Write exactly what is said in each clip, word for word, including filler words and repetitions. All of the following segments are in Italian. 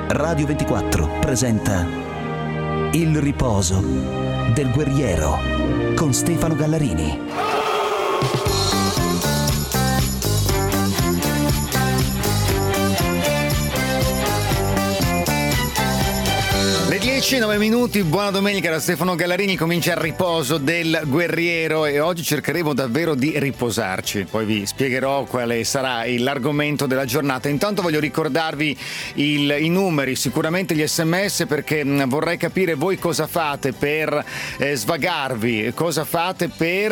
Radio ventiquattro presenta Il riposo del guerriero con Stefano Gallarini. Le dieci e nove minuti, buona domenica da Stefano Gallarini, comincia il riposo del guerriero e oggi cercheremo davvero di riposarci, poi vi spiegherò quale sarà l'argomento della giornata. Intanto voglio ricordarvi il, i numeri, sicuramente gli sms, perché mh, vorrei capire voi cosa fate per eh, svagarvi, cosa fate per...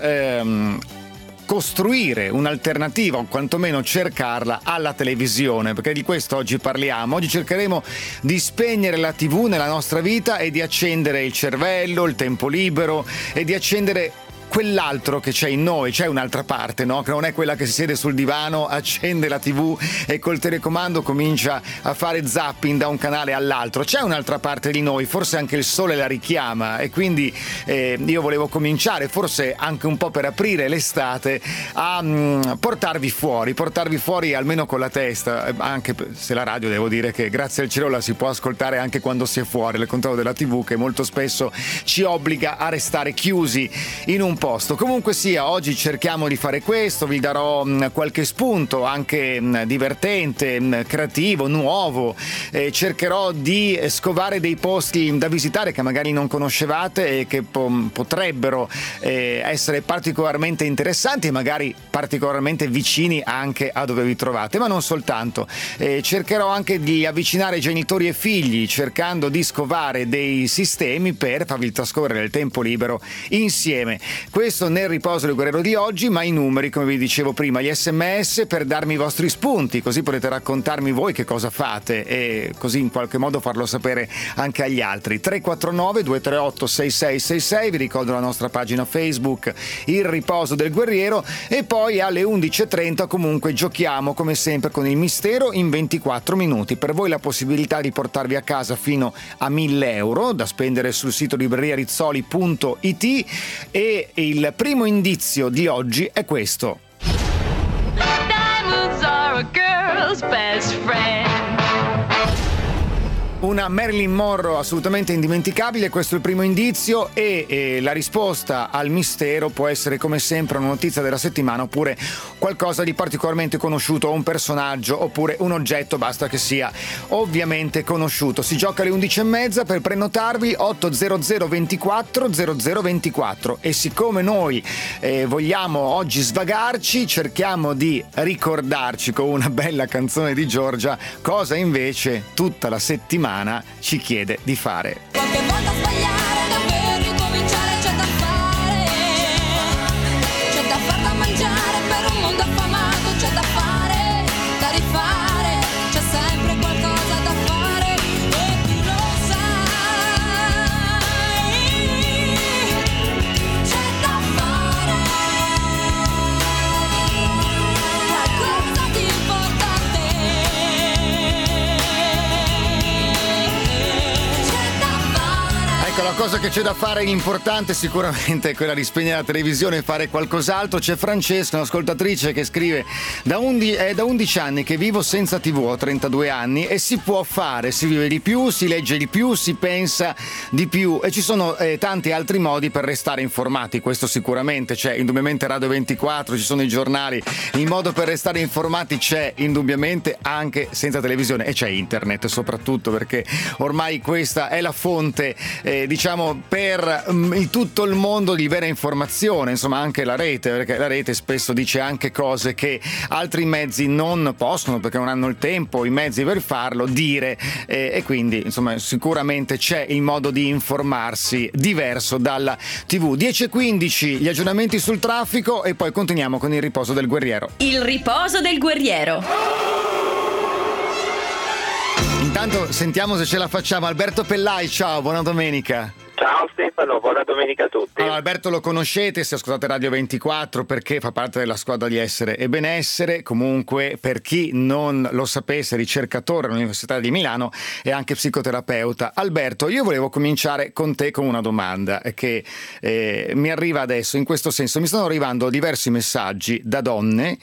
Ehm, costruire un'alternativa o quantomeno cercarla alla televisione, perché di questo oggi parliamo. Oggi cercheremo di spegnere la tivù nella nostra vita e di accendere il cervello, il tempo libero e di accendere quell'altro che c'è in noi. C'è un'altra parte, no? Che non è quella che si siede sul divano, accende la tivù e col telecomando comincia a fare zapping da un canale all'altro. C'è un'altra parte di noi, forse anche il sole la richiama, e quindi eh, io volevo cominciare, forse anche un po' per aprire l'estate, a mh, portarvi fuori, portarvi fuori almeno con la testa, anche se la radio, devo dire che grazie al cielo la si può ascoltare anche quando si è fuori, al contrario della tivù che molto spesso ci obbliga a restare chiusi in un posto. Comunque sia, oggi cerchiamo di fare questo, vi darò mh, qualche spunto anche mh, divertente, mh, creativo, nuovo, eh, cercherò di scovare dei posti da visitare che magari non conoscevate e che po- potrebbero eh, essere particolarmente interessanti e magari particolarmente vicini anche a dove vi trovate, ma non soltanto. Eh, cercherò anche di avvicinare genitori e figli, cercando di scovare dei sistemi per farvi trascorrere il tempo libero insieme. Questo nel riposo del guerriero di oggi, ma i numeri, come vi dicevo prima, gli sms per darmi i vostri spunti, così potete raccontarmi voi che cosa fate e così in qualche modo farlo sapere anche agli altri. tre quattro nove due tre otto sei sei sei sei, vi ricordo la nostra pagina Facebook Il riposo del guerriero, e poi alle undici e trenta comunque giochiamo come sempre con il mistero in ventiquattro minuti. Per voi la possibilità di portarvi a casa fino a mille euro da spendere sul sito libreria rizzoli punto it, e il primo indizio di oggi è questo. Diamonds are a girl's best friend. Una Marilyn Monroe assolutamente indimenticabile, questo è il primo indizio, e, e la risposta al mistero può essere come sempre una notizia della settimana oppure qualcosa di particolarmente conosciuto, o un personaggio oppure un oggetto, basta che sia ovviamente conosciuto. Si gioca alle undici e mezza, per prenotarvi otto zero zero ventiquattro zero zero ventiquattro, e siccome noi eh, vogliamo oggi svagarci, cerchiamo di ricordarci con una bella canzone di Giorgia cosa invece tutta la settimana ci chiede di fare. Qualche volta sbagliare, davvero ricominciare, c'è da fare, c'è da far da mangiare per un mondo affamato, c'è da fare, da rifare, c'è sempre qualcosa da fare e tu lo sai, c'è da fare qualcosa di importante. Ecco, la cosa che c'è da fare importante sicuramente è quella di spegnere la televisione e fare qualcos'altro. C'è Francesca, un'ascoltatrice, che scrive: da undi- è da undici anni che vivo senza tivù, ho trentadue anni, e si può fare, si vive di più, si legge di più, si pensa di più, e ci sono eh, tanti altri modi per restare informati. Questo sicuramente c'è, indubbiamente Radio ventiquattro, ci sono i giornali, il modo per restare informati c'è indubbiamente anche senza televisione, e c'è internet soprattutto, perché ormai questa è la fonte eh, diciamo per um, tutto il mondo di vera informazione, insomma anche la rete, perché la rete spesso dice anche cose che altri mezzi non possono, perché non hanno il tempo, i mezzi per farlo, dire, eh, e quindi insomma sicuramente c'è il modo di informarsi diverso dalla tivù. dieci e quindici gli aggiornamenti sul traffico e poi continuiamo con il riposo del guerriero. Il riposo del guerriero. Intanto sentiamo se ce la facciamo. Alberto Pellai, ciao, buona domenica. Ciao Stefano, buona domenica a tutti. Allora, Alberto lo conoscete, se ascoltate Radio ventiquattro, perché fa parte della squadra di Essere e Benessere. Comunque, per chi non lo sapesse, ricercatore all'Università di Milano e anche psicoterapeuta. Alberto, io volevo cominciare con te con una domanda che eh, mi arriva adesso. In questo senso, mi stanno arrivando diversi messaggi da donne,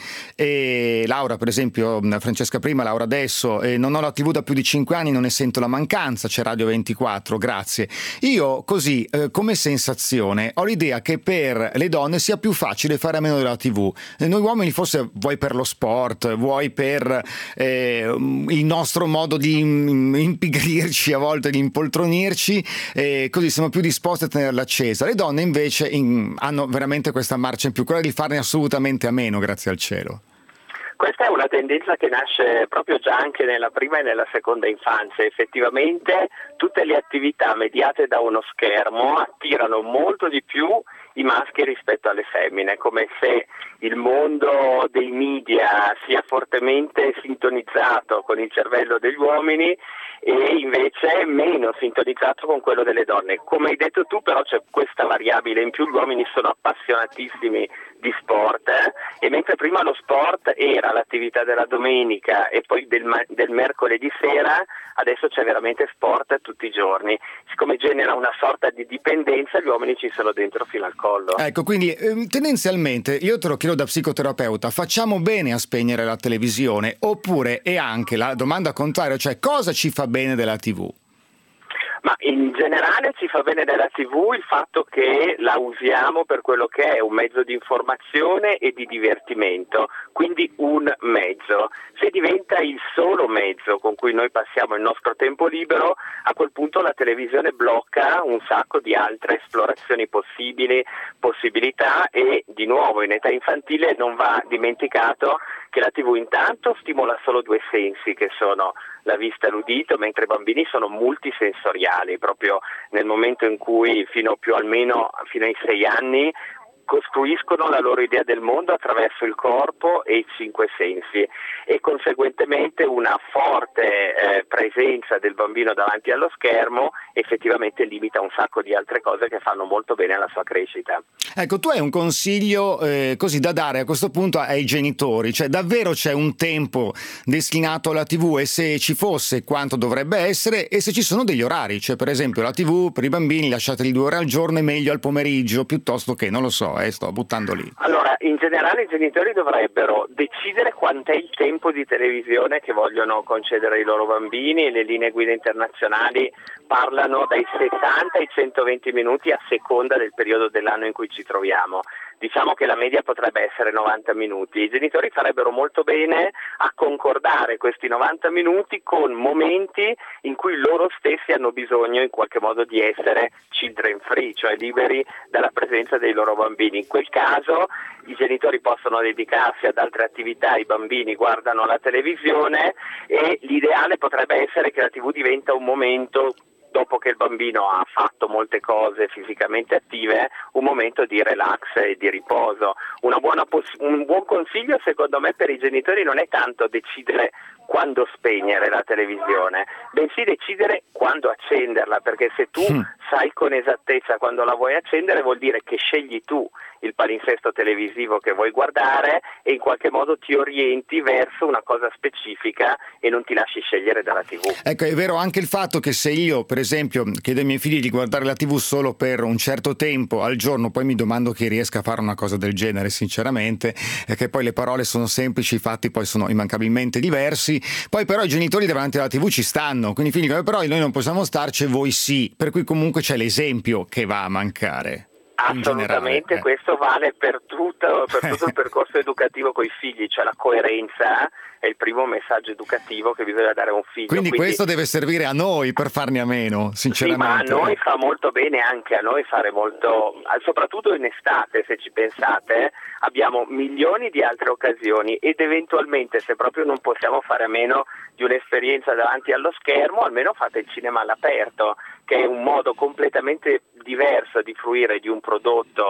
e Laura per esempio, Francesca prima, Laura adesso, eh, non ho la tivù da più di cinque anni, non ne sento la mancanza, c'è Radio ventiquattro, grazie. Io così, eh, come sensazione, ho l'idea che per le donne sia più facile fare a meno della tivù. Eh, noi uomini forse vuoi per lo sport, vuoi per eh, il nostro modo di impigrirci a volte, di impoltronirci, eh, così siamo più disposti a tenerla accesa. Le donne invece in, hanno veramente questa marcia in più, quella di farne assolutamente a meno, grazie al cielo. Questa è una tendenza che nasce proprio già anche nella prima e nella seconda infanzia. Effettivamente tutte le attività mediate da uno schermo attirano molto di più i maschi rispetto alle femmine, come se il mondo dei media sia fortemente sintonizzato con il cervello degli uomini e invece meno sintonizzato con quello delle donne. Come hai detto tu, però c'è questa variabile in più: gli uomini sono appassionatissimi di sport, eh? E mentre prima lo sport era l'attività della domenica e poi del, del mercoledì sera, adesso c'è veramente sport tutti i giorni. Siccome genera una sorta di dipendenza, gli uomini ci sono dentro fino al collo. Ecco, quindi eh, tendenzialmente, io te lo chiedo da psicoterapeuta, facciamo bene a spegnere la televisione, oppure è anche la domanda contraria, cioè cosa ci fa bene della tivù? Ma in generale ci fa bene della tivù il fatto che la usiamo per quello che è un mezzo di informazione e di divertimento, quindi un mezzo. Se diventa il solo mezzo con cui noi passiamo il nostro tempo libero, a quel punto la televisione blocca un sacco di altre esplorazioni possibili, possibilità, e di nuovo in età infantile non va dimenticato che la tivù intanto stimola solo due sensi, che sono la vista e l'udito, mentre i bambini sono multisensoriali, proprio nel momento in cui fino più almeno fino ai sei anni costruiscono la loro idea del mondo attraverso il corpo e i cinque sensi, e conseguentemente una forte eh, presenza del bambino davanti allo schermo effettivamente limita un sacco di altre cose che fanno molto bene alla sua crescita. Ecco, tu hai un consiglio eh, così da dare a questo punto ai genitori, cioè davvero c'è un tempo destinato alla tivù, e se ci fosse quanto dovrebbe essere, e se ci sono degli orari, cioè per esempio la tivù per i bambini lasciateli due ore al giorno, è meglio al pomeriggio piuttosto che, non lo so, eh, sto buttando lì. Allora, in generale i genitori dovrebbero decidere quant'è il tempo di televisione che vogliono concedere ai loro bambini, e le linee guida internazionali parlano dai sessanta ai centoventi minuti a seconda del periodo dell'anno in cui ci troviamo. Diciamo che la media potrebbe essere novanta minuti. I genitori farebbero molto bene a concordare questi novanta minuti con momenti in cui loro stessi hanno bisogno in qualche modo di essere children free, cioè liberi dalla presenza dei loro bambini. In quel caso i genitori possono dedicarsi ad altre attività, i bambini guardano la televisione, e l'ideale potrebbe essere che la tivù diventa un momento, dopo che il bambino ha fatto molte cose fisicamente attive, un momento di relax e di riposo. Una buona poss- un buon consiglio secondo me per i genitori non è tanto decidere quando spegnere la televisione, bensì decidere quando accenderla, perché se tu mm. sai con esattezza quando la vuoi accendere, vuol dire che scegli tu il palinsesto televisivo che vuoi guardare e in qualche modo ti orienti verso una cosa specifica e non ti lasci scegliere dalla tivù. Ecco, è vero anche il fatto che se io, per esempio, chiedo ai miei figli di guardare la tivù solo per un certo tempo al giorno, poi mi domando chi riesca a fare una cosa del genere, sinceramente, e che poi le parole sono semplici, i fatti poi sono immancabilmente diversi. Poi però i genitori davanti alla tivù ci stanno, quindi i figli dicono, però noi non possiamo starci, voi sì, per cui comunque c'è l'esempio che va a mancare. Assolutamente, eh. questo vale per tutto, per tutto il percorso educativo con i figli, cioè la coerenza è il primo messaggio educativo che bisogna dare a un figlio. Quindi, Quindi questo deve servire a noi per farne a meno, sinceramente. Sì, ma a noi fa molto bene, anche a noi fare molto, soprattutto in estate, se ci pensate, abbiamo milioni di altre occasioni, ed eventualmente, se proprio non possiamo fare a meno di un'esperienza davanti allo schermo, almeno fate il cinema all'aperto, che è un modo completamente diverso di fruire di un prodotto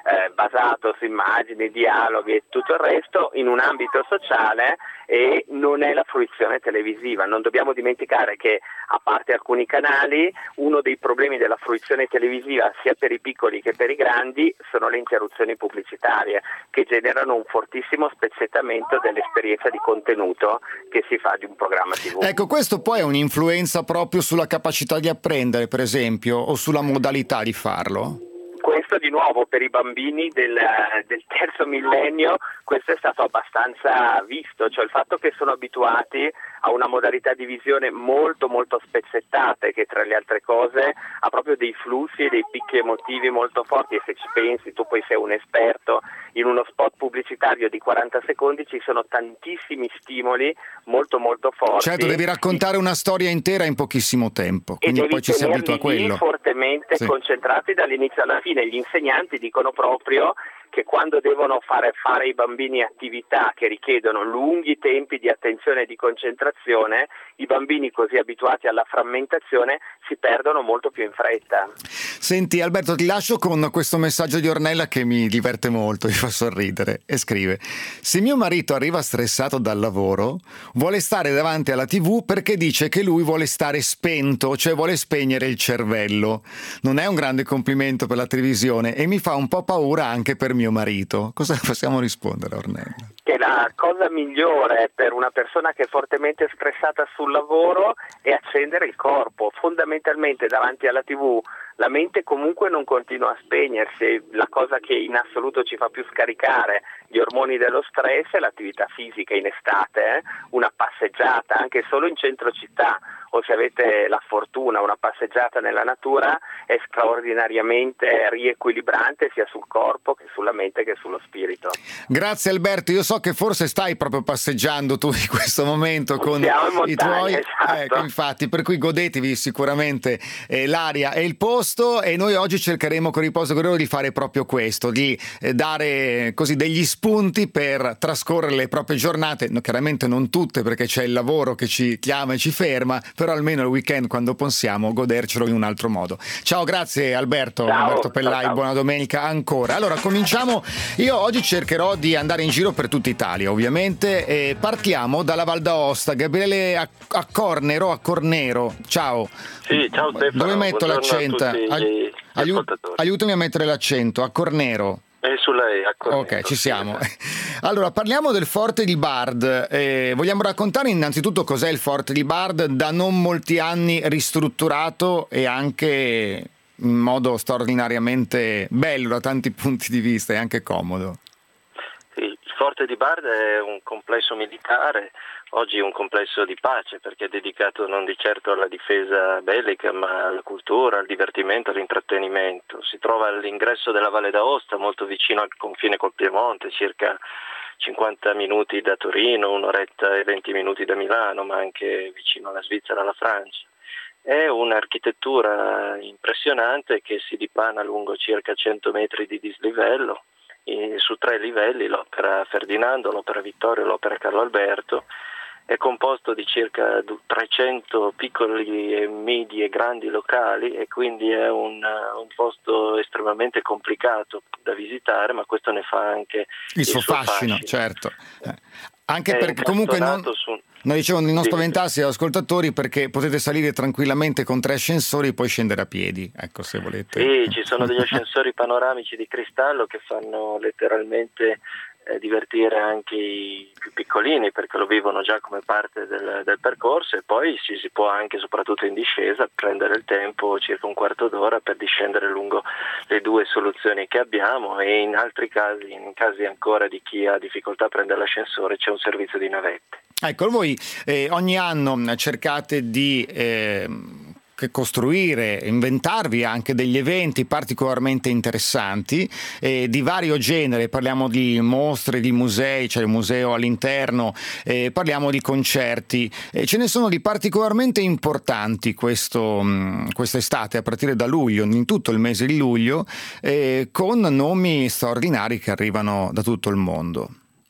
eh, basato su immagini, dialoghi e tutto il resto in un ambito sociale, e non è la fruizione televisiva. Non dobbiamo dimenticare che, a parte alcuni canali, uno dei problemi della fruizione televisiva sia per i piccoli che per i grandi sono le interruzioni pubblicitarie, che generano un fortissimo spezzettamento dell'esperienza di contenuto che si fa di un programma tivù. Ecco, questo poi è un'influenza proprio sulla capacità di apprendere, per esempio, o sulla modalità di farlo? Questo di nuovo per i bambini del, del terzo millennio, questo è stato abbastanza visto, cioè il fatto che sono abituati a una modalità di visione molto molto spezzettata, che tra le altre cose ha proprio dei flussi e dei picchi emotivi molto forti, e se ci pensi, tu poi sei un esperto, in uno spot pubblicitario di quaranta secondi ci sono tantissimi stimoli molto molto forti. Certo, devi raccontare una storia intera in pochissimo tempo, quindi poi ci si abitua a quello. Fortemente sì. Concentrati dall'inizio alla fine. Gli insegnanti dicono proprio che quando devono fare fare ai bambini attività che richiedono lunghi tempi di attenzione e di concentrazione, i bambini così abituati alla frammentazione si perdono molto più in fretta. Senti Alberto, ti lascio con questo messaggio di Ornella che mi diverte molto, mi fa sorridere, e scrive: se mio marito arriva stressato dal lavoro, vuole stare davanti alla tivù perché dice che lui vuole stare spento, cioè vuole spegnere il cervello. Non è un grande complimento per la televisione e mi fa un po' paura anche per mio marito. Cosa possiamo rispondere, Ornella? Che la cosa migliore per una persona che è fortemente stressata sul lavoro è accendere il corpo. Fondamentalmente davanti alla tivù la mente comunque non continua a spegnersi, la cosa che in assoluto ci fa più scaricare gli ormoni dello stress è l'attività fisica in estate, eh? Una passeggiata anche solo in centro città, o se avete la fortuna una passeggiata nella natura, è straordinariamente riequilibrante sia sul corpo che sulla mente che sullo spirito. Grazie Alberto, io so che forse stai proprio passeggiando tu in questo momento con montagna, i tuoi, esatto. Ecco, infatti, per cui godetevi sicuramente eh, l'aria e il posto, e noi oggi cercheremo con Riposo Guerriero di fare proprio questo, di eh, dare così degli spunti per trascorrere le proprie giornate, no, chiaramente non tutte perché c'è il lavoro che ci chiama e ci ferma, però almeno il weekend quando possiamo godercelo in un altro modo. Ciao, grazie Alberto, ciao, Alberto Pellai, ciao, ciao. Buona domenica ancora. Allora cominciamo, io oggi cercherò di andare in giro per tutta Italia ovviamente, e partiamo dalla Val d'Aosta. Gabriele a, a Cornero, a Cornero, ciao. Sì, ciao Stefano. Dove metto Buongiorno l'accento? a tutti gli Aiut- ascoltatori. aiutami a mettere l'accento, a Cornero. E sulla E, a Cornero. Ok, ci siamo. Allora, parliamo del Forte di Bard. Eh, vogliamo raccontare innanzitutto cos'è il Forte di Bard, da non molti anni ristrutturato e anche in modo straordinariamente bello da tanti punti di vista e anche comodo. Sì, il Forte di Bard è un complesso militare, oggi un complesso di pace perché è dedicato non di certo alla difesa bellica ma alla cultura, al divertimento, all'intrattenimento. Si trova all'ingresso della Valle d'Aosta, molto vicino al confine col Piemonte, circa cinquanta minuti da Torino, un'oretta e venti minuti da Milano, ma anche vicino alla Svizzera e alla Francia. È un'architettura impressionante che si dipana lungo circa cento metri di dislivello, e su tre livelli, l'Opera Ferdinando, l'Opera Vittorio e l'Opera Carlo Alberto. È composto di circa trecento piccoli e medi e grandi locali, e quindi è un, un posto estremamente complicato da visitare, ma questo ne fa anche il, il suo, suo fascino, fascino. Certo. Eh. Anche è perché comunque non, su... non dicevo di non sì, spaventarsi agli ascoltatori, perché potete salire tranquillamente con tre ascensori e poi scendere a piedi, ecco, se volete. Sì, ci sono degli ascensori panoramici di cristallo che fanno letteralmente eh, divertire anche i più piccolini perché lo vivono già come parte del, del percorso, e poi ci si può anche, soprattutto in discesa, prendere il tempo, circa un quarto d'ora, per discendere lungo le due soluzioni che abbiamo, e in altri casi, in casi ancora di chi ha difficoltà a prendere l'ascensore, c'è un servizio di navette. Ecco, voi eh, ogni anno cercate di eh, che costruire, inventarvi anche degli eventi particolarmente interessanti eh, di vario genere. Parliamo di mostre, di musei, c'è il museo all'interno, eh, parliamo di concerti, eh, ce ne sono di particolarmente importanti questo, mh, quest'estate, a partire da luglio, in tutto il mese di luglio, eh, con nomi straordinari che arrivano da tutto il mondo.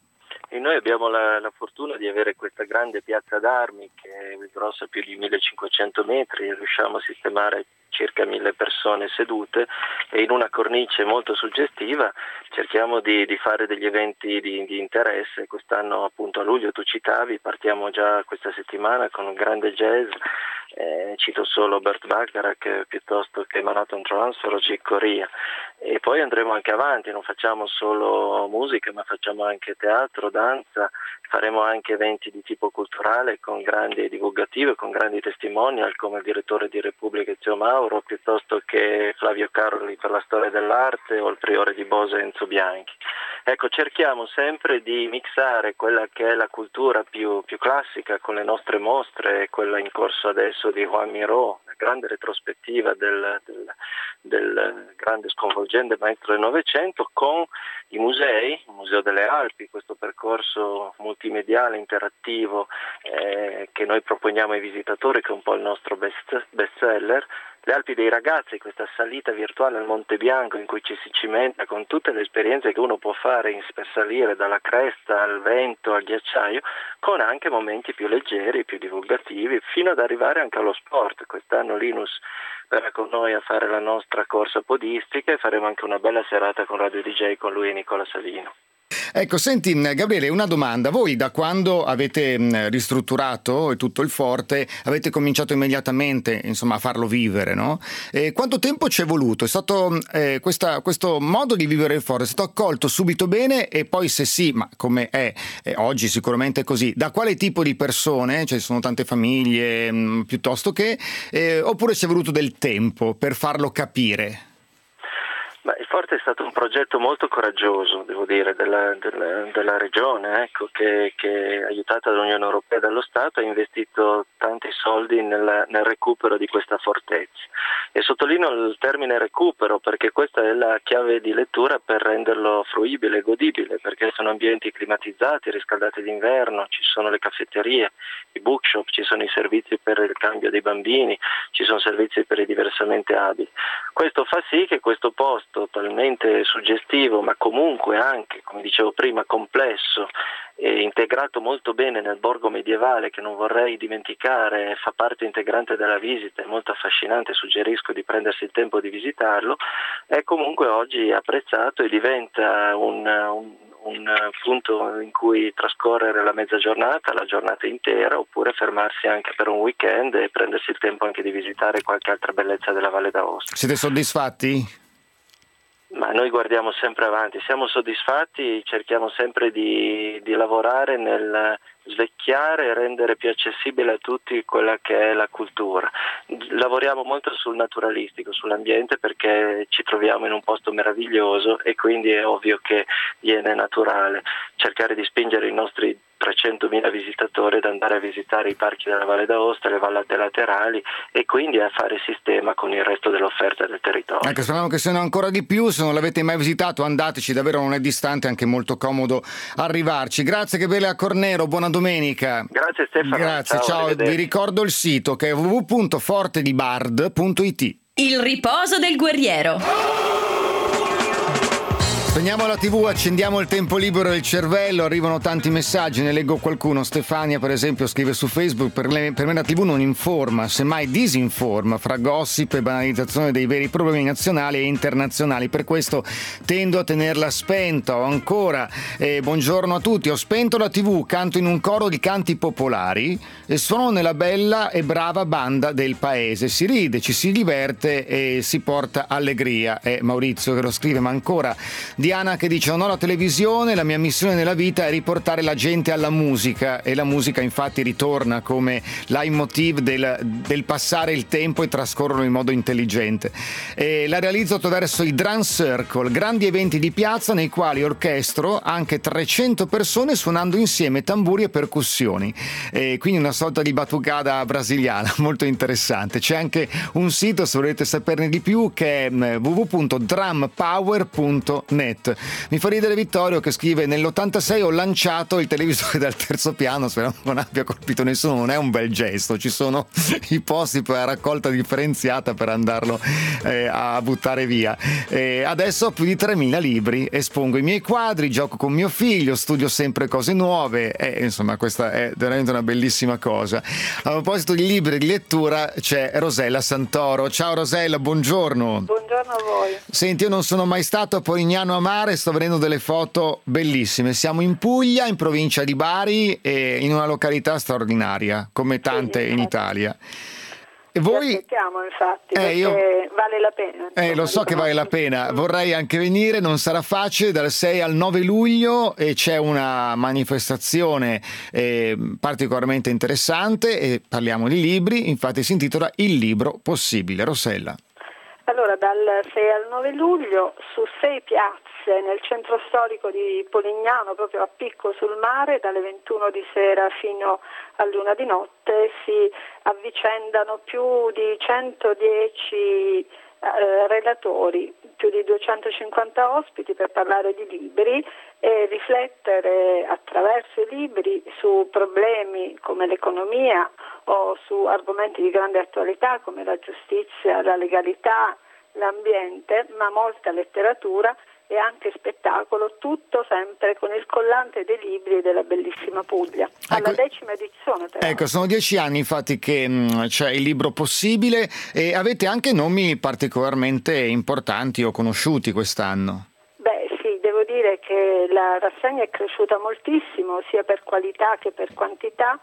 E noi abbiamo la, la fortuna di avere questa grande piazza d'armi che è grossa più di millecinquecento metri, e riusciamo a sistemare circa mille persone sedute, e in una cornice molto suggestiva cerchiamo di, di fare degli eventi di, di interesse. Quest'anno appunto a luglio, tu citavi, partiamo già questa settimana con un grande jazz, eh, cito solo Burt Bacharach piuttosto che Manhattan Transfer o Chick Corea, e poi andremo anche avanti, non facciamo solo musica ma facciamo anche teatro, danza, faremo anche eventi di tipo culturale con grandi divulgative, con grandi testimonial come il direttore di Repubblica Zio Mauro, piuttosto che Flavio Caroli per la storia dell'arte o il priore di Bose Enzo Bianchi. Ecco, cerchiamo sempre di mixare quella che è la cultura più, più classica con le nostre mostre, quella in corso adesso di Juan Miró, la grande retrospettiva del, del, del grande sconvolgente maestro del Novecento, con i musei, il Museo delle Alpi, questo percorso multimediale, interattivo eh, che noi proponiamo ai visitatori, che è un po' il nostro best, best seller. Le Alpi dei ragazzi, questa salita virtuale al Monte Bianco in cui ci si cimenta con tutte le esperienze che uno può fare in, per salire dalla cresta al vento, al ghiacciaio, con anche momenti più leggeri, più divulgativi, fino ad arrivare anche allo sport. Quest'anno Linus verrà con noi a fare la nostra corsa podistica e faremo anche una bella serata con Radio D J con lui e Nicola Savino. Ecco, senti Gabriele, una domanda. Voi da quando avete ristrutturato tutto il forte avete cominciato immediatamente, insomma, a farlo vivere, no? E quanto tempo ci è voluto? È stato eh, questa, questo modo di vivere il forte è stato accolto subito bene? E poi, se sì, ma come è eh, oggi sicuramente è così, da quale tipo di persone? Cioè, ci sono tante famiglie mh, piuttosto che eh, oppure ci è voluto del tempo per farlo capire? Beh, il Forte è stato un progetto molto coraggioso, devo dire, della, della, della regione, ecco, che, che aiutata dall'Unione Europea e dallo Stato ha investito tanti soldi nel, nel recupero di questa fortezza. E sottolineo il termine recupero perché questa è la chiave di lettura per renderlo fruibile e godibile, perché sono ambienti climatizzati, riscaldati d'inverno, ci sono le caffetterie, i bookshop, ci sono i servizi per il cambio dei bambini, ci sono servizi per i diversamente abili. Questo fa sì che questo posto totalmente suggestivo, ma comunque anche, come dicevo prima, complesso e integrato molto bene nel borgo medievale, che non vorrei dimenticare, fa parte integrante della visita, è molto affascinante, suggerisco di prendersi il tempo di visitarlo, è comunque oggi apprezzato e diventa un, un, un punto in cui trascorrere la mezza giornata, la giornata intera, oppure fermarsi anche per un weekend e prendersi il tempo anche di visitare qualche altra bellezza della Valle d'Aosta. Siete soddisfatti? Ma noi guardiamo sempre avanti, siamo soddisfatti, cerchiamo sempre di, di lavorare nel svecchiare e rendere più accessibile a tutti quella che è la cultura. Lavoriamo molto sul naturalistico, sull'ambiente, perché ci troviamo in un posto meraviglioso e quindi è ovvio che viene naturale cercare di spingere i nostri trecentomila visitatori ad andare a visitare i parchi della Valle d'Aosta, le vallate laterali e quindi a fare sistema con il resto dell'offerta del territorio. Ecco, speriamo che siano ancora di più. Se non l'avete mai visitato, andateci, davvero non è distante, è anche molto comodo arrivarci. Grazie Gabriele Cornero, buona domenica. Grazie Stefano. Grazie, ciao. ciao. Vi ricordo il sito che è w w w punto forte di bard punto i t. Il riposo del guerriero. Spegniamo la tivù, accendiamo il tempo libero del cervello, arrivano tanti messaggi, ne leggo qualcuno. Stefania per esempio scrive su Facebook: per, le, per me la tivù non informa, semmai disinforma, fra gossip e banalizzazione dei veri problemi nazionali e internazionali, per questo tendo a tenerla spenta. O ancora, eh, buongiorno a tutti, ho spento la tivù, canto in un coro di canti popolari e sono nella bella e brava banda del paese, si ride, ci si diverte e si porta allegria. È Maurizio che lo scrive. Ma ancora Diana che dice: non ho la televisione, la mia missione nella vita è riportare la gente alla musica, e la musica infatti ritorna come leitmotiv del, del passare il tempo e trascorrerlo in modo intelligente. E la realizzo attraverso i Drum Circle, grandi eventi di piazza nei quali orchestro anche trecento persone suonando insieme tamburi e percussioni, e quindi una sorta di batucada brasiliana molto interessante. C'è anche un sito, se volete saperne di più, che è w w w punto drum power punto net. net. Mi fa ridere Vittorio che scrive: nell'ottantasei ho lanciato il televisore dal terzo piano, spero non abbia colpito nessuno. Non è un bel gesto, ci sono i posti per la raccolta differenziata per andarlo eh, a buttare via. E adesso ho più di tremila libri, espongo i miei quadri, gioco con mio figlio, studio sempre cose nuove e insomma questa è veramente una bellissima cosa. A proposito di libri e di lettura c'è Rosella Santoro. Ciao Rosella, buongiorno. Buongiorno a voi. Senti, io non sono mai stato a Polignano a Mare, sto vedendo delle foto bellissime. Siamo in Puglia, in provincia di Bari, e in una località straordinaria, come tante sì, in Italia. E voi... voi... aspettiamo infatti, eh, perché io... vale la pena. Eh, lo so che vale la pena, vorrei anche venire, non sarà facile. Dal sei al nove luglio e c'è una manifestazione eh, particolarmente interessante e parliamo di libri, infatti si intitola Il libro possibile. Rossella. Allora, dal sei al nove luglio su sei piazze nel centro storico di Polignano, proprio a picco sul mare, dalle ventuno di sera fino all'una di notte si avvicendano più di centodieci eh, relatori, più di duecentocinquanta ospiti per parlare di libri e riflettere attraverso i libri su problemi come l'economia o su argomenti di grande attualità come la giustizia, la legalità, l'ambiente, ma molta letteratura e anche spettacolo, tutto sempre con il collante dei libri della bellissima Puglia, alla ecco, decima edizione però. Ecco, sono dieci anni infatti che mh, c'è il libro possibile e avete anche nomi particolarmente importanti o conosciuti quest'anno. Beh sì, devo dire che la rassegna è cresciuta moltissimo sia per qualità che per quantità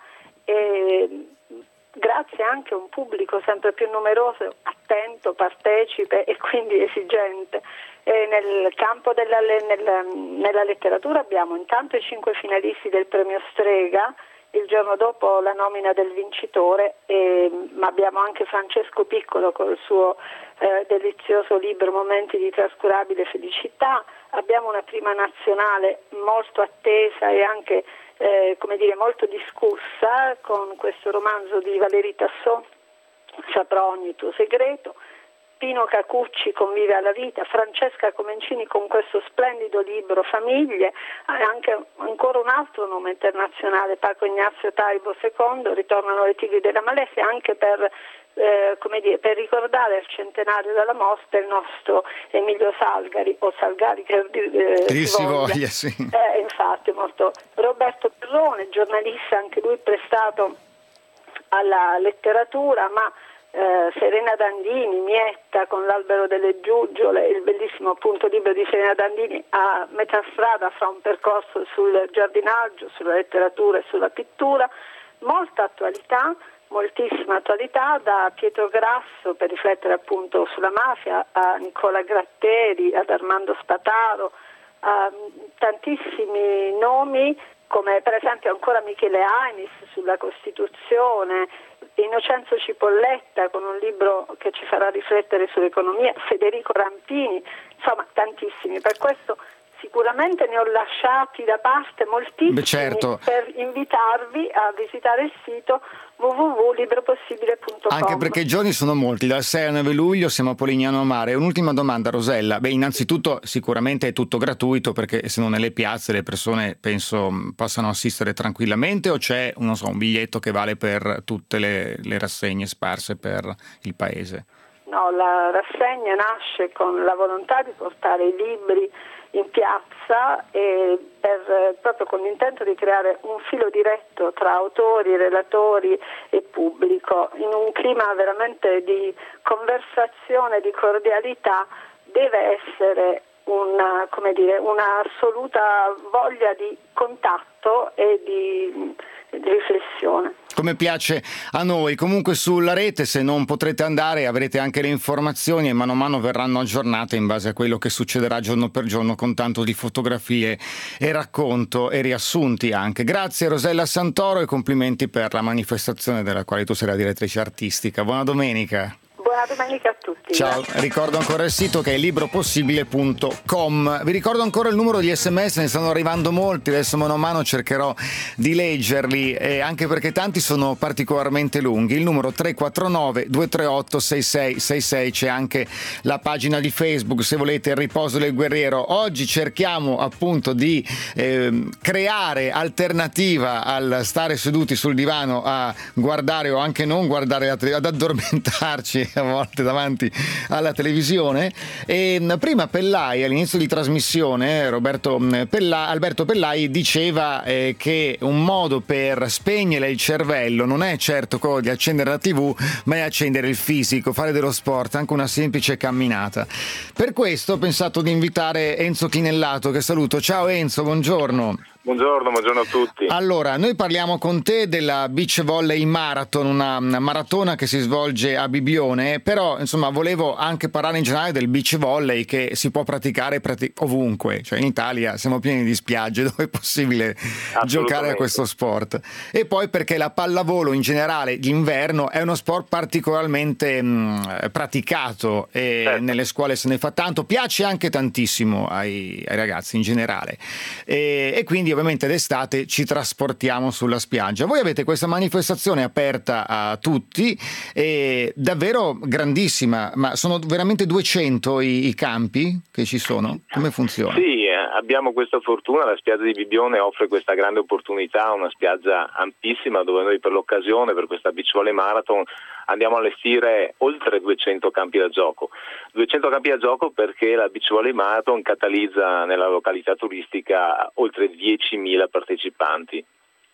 e grazie anche a un pubblico sempre più numeroso, attento, partecipe e quindi esigente. E nel campo della, nel, nella letteratura abbiamo intanto i cinque finalisti del premio Strega, il giorno dopo la nomina del vincitore, e, ma abbiamo anche Francesco Piccolo col suo eh, delizioso libro Momenti di trascurabile felicità, abbiamo una prima nazionale molto attesa e anche eh, come dire molto discussa con questo romanzo di Valérie Tassot, Saprò ogni tuo segreto. Pino Cacucci convive alla vita, Francesca Comencini con questo splendido libro Famiglie, e anche ancora un altro nome internazionale, Paco Ignazio Taibo secondo, Ritornano le tigri della Malesia, anche per, eh, come dire, per ricordare il centenario della morte il nostro Emilio Salgari, o Salgari che eh, si, si voglia, voglia sì. eh, infatti molto. Roberto Perrone, giornalista anche lui prestato alla letteratura, ma Eh, Serena Dandini, Mietta con l'albero delle giuggiole, il bellissimo appunto libro di Serena Dandini a metà strada fra un percorso sul giardinaggio, sulla letteratura e sulla pittura, molta attualità, moltissima attualità, da Pietro Grasso per riflettere appunto sulla mafia, a Nicola Gratteri, ad Armando Spataro, a tantissimi nomi come per esempio ancora Michele Ainis sulla Costituzione, Innocenzo Cipolletta con un libro che ci farà riflettere sull'economia, Federico Rampini, insomma tantissimi. Per questo sicuramente ne ho lasciati da parte moltissimi. Beh, certo. Per invitarvi a visitare il sito w w w punto libropossibile punto com. Anche perché i giorni sono molti, dal sei al nove luglio siamo a Polignano a Mare. Un'ultima domanda, Rosella. Beh, innanzitutto sicuramente è tutto gratuito, perché se non nelle piazze le persone penso possano assistere tranquillamente, o c'è non so, un biglietto che vale per tutte le, le rassegne sparse per il paese? No, la rassegna nasce con la volontà di portare i libri in piazza e per, proprio con l'intento di creare un filo diretto tra autori, relatori e pubblico in un clima veramente di conversazione, di cordialità. Deve essere una, come dire, una assoluta voglia di contatto e di, di riflessione. Come piace a noi. Comunque sulla rete, se non potrete andare, avrete anche le informazioni e mano a mano verranno aggiornate in base a quello che succederà giorno per giorno, con tanto di fotografie e racconto e riassunti anche. Grazie Rosella Santoro e complimenti per la manifestazione della quale tu sei la direttrice artistica. Buona domenica. Buona buona domenica a tutti. Ciao, ricordo ancora il sito che è libropossibile punto com. Vi ricordo ancora il numero di sms, ne stanno arrivando molti, adesso mano a mano cercherò di leggerli, eh, anche perché tanti sono particolarmente lunghi. Il numero tre quattro nove due tre otto sei sei sei sei, c'è anche la pagina di Facebook se volete, il riposo del guerriero. Oggi cerchiamo appunto di eh, creare alternativa al stare seduti sul divano a guardare o anche non guardare la tele- ad addormentarci a volte davanti alla televisione. E prima Pellai all'inizio di trasmissione Roberto Pella, Alberto Pellai diceva eh, che un modo per spegnere il cervello non è certo quello di accendere la tivù, ma è accendere il fisico, fare dello sport, anche una semplice camminata. Per questo ho pensato di invitare Enzo Chinellato, che saluto. Ciao Enzo, buongiorno. Buongiorno, buongiorno a tutti. Allora, noi parliamo con te della Beach Volley Marathon, una maratona che si svolge a Bibbione, però insomma volevo anche parlare in generale del beach volley, che si può praticare prati- ovunque, cioè in Italia siamo pieni di spiagge dove è possibile giocare a questo sport. E poi perché la pallavolo in generale d'inverno è uno sport particolarmente mh, praticato e certo. Nelle scuole se ne fa tanto, piace anche tantissimo ai, ai ragazzi in generale e, e quindi ovviamente d'estate ci trasportiamo sulla spiaggia. Voi avete questa manifestazione aperta a tutti, e davvero grandissima, ma sono veramente duecento i, i campi che ci sono? Come funziona? Sì, eh, abbiamo questa fortuna, la spiaggia di Bibbione offre questa grande opportunità, una spiaggia ampissima dove noi per l'occasione, per questa Beach Volley Marathon, andiamo a allestire oltre duecento campi da gioco. duecento campi da gioco perché la Beach Volley Marathon catalizza nella località turistica oltre diecimila partecipanti.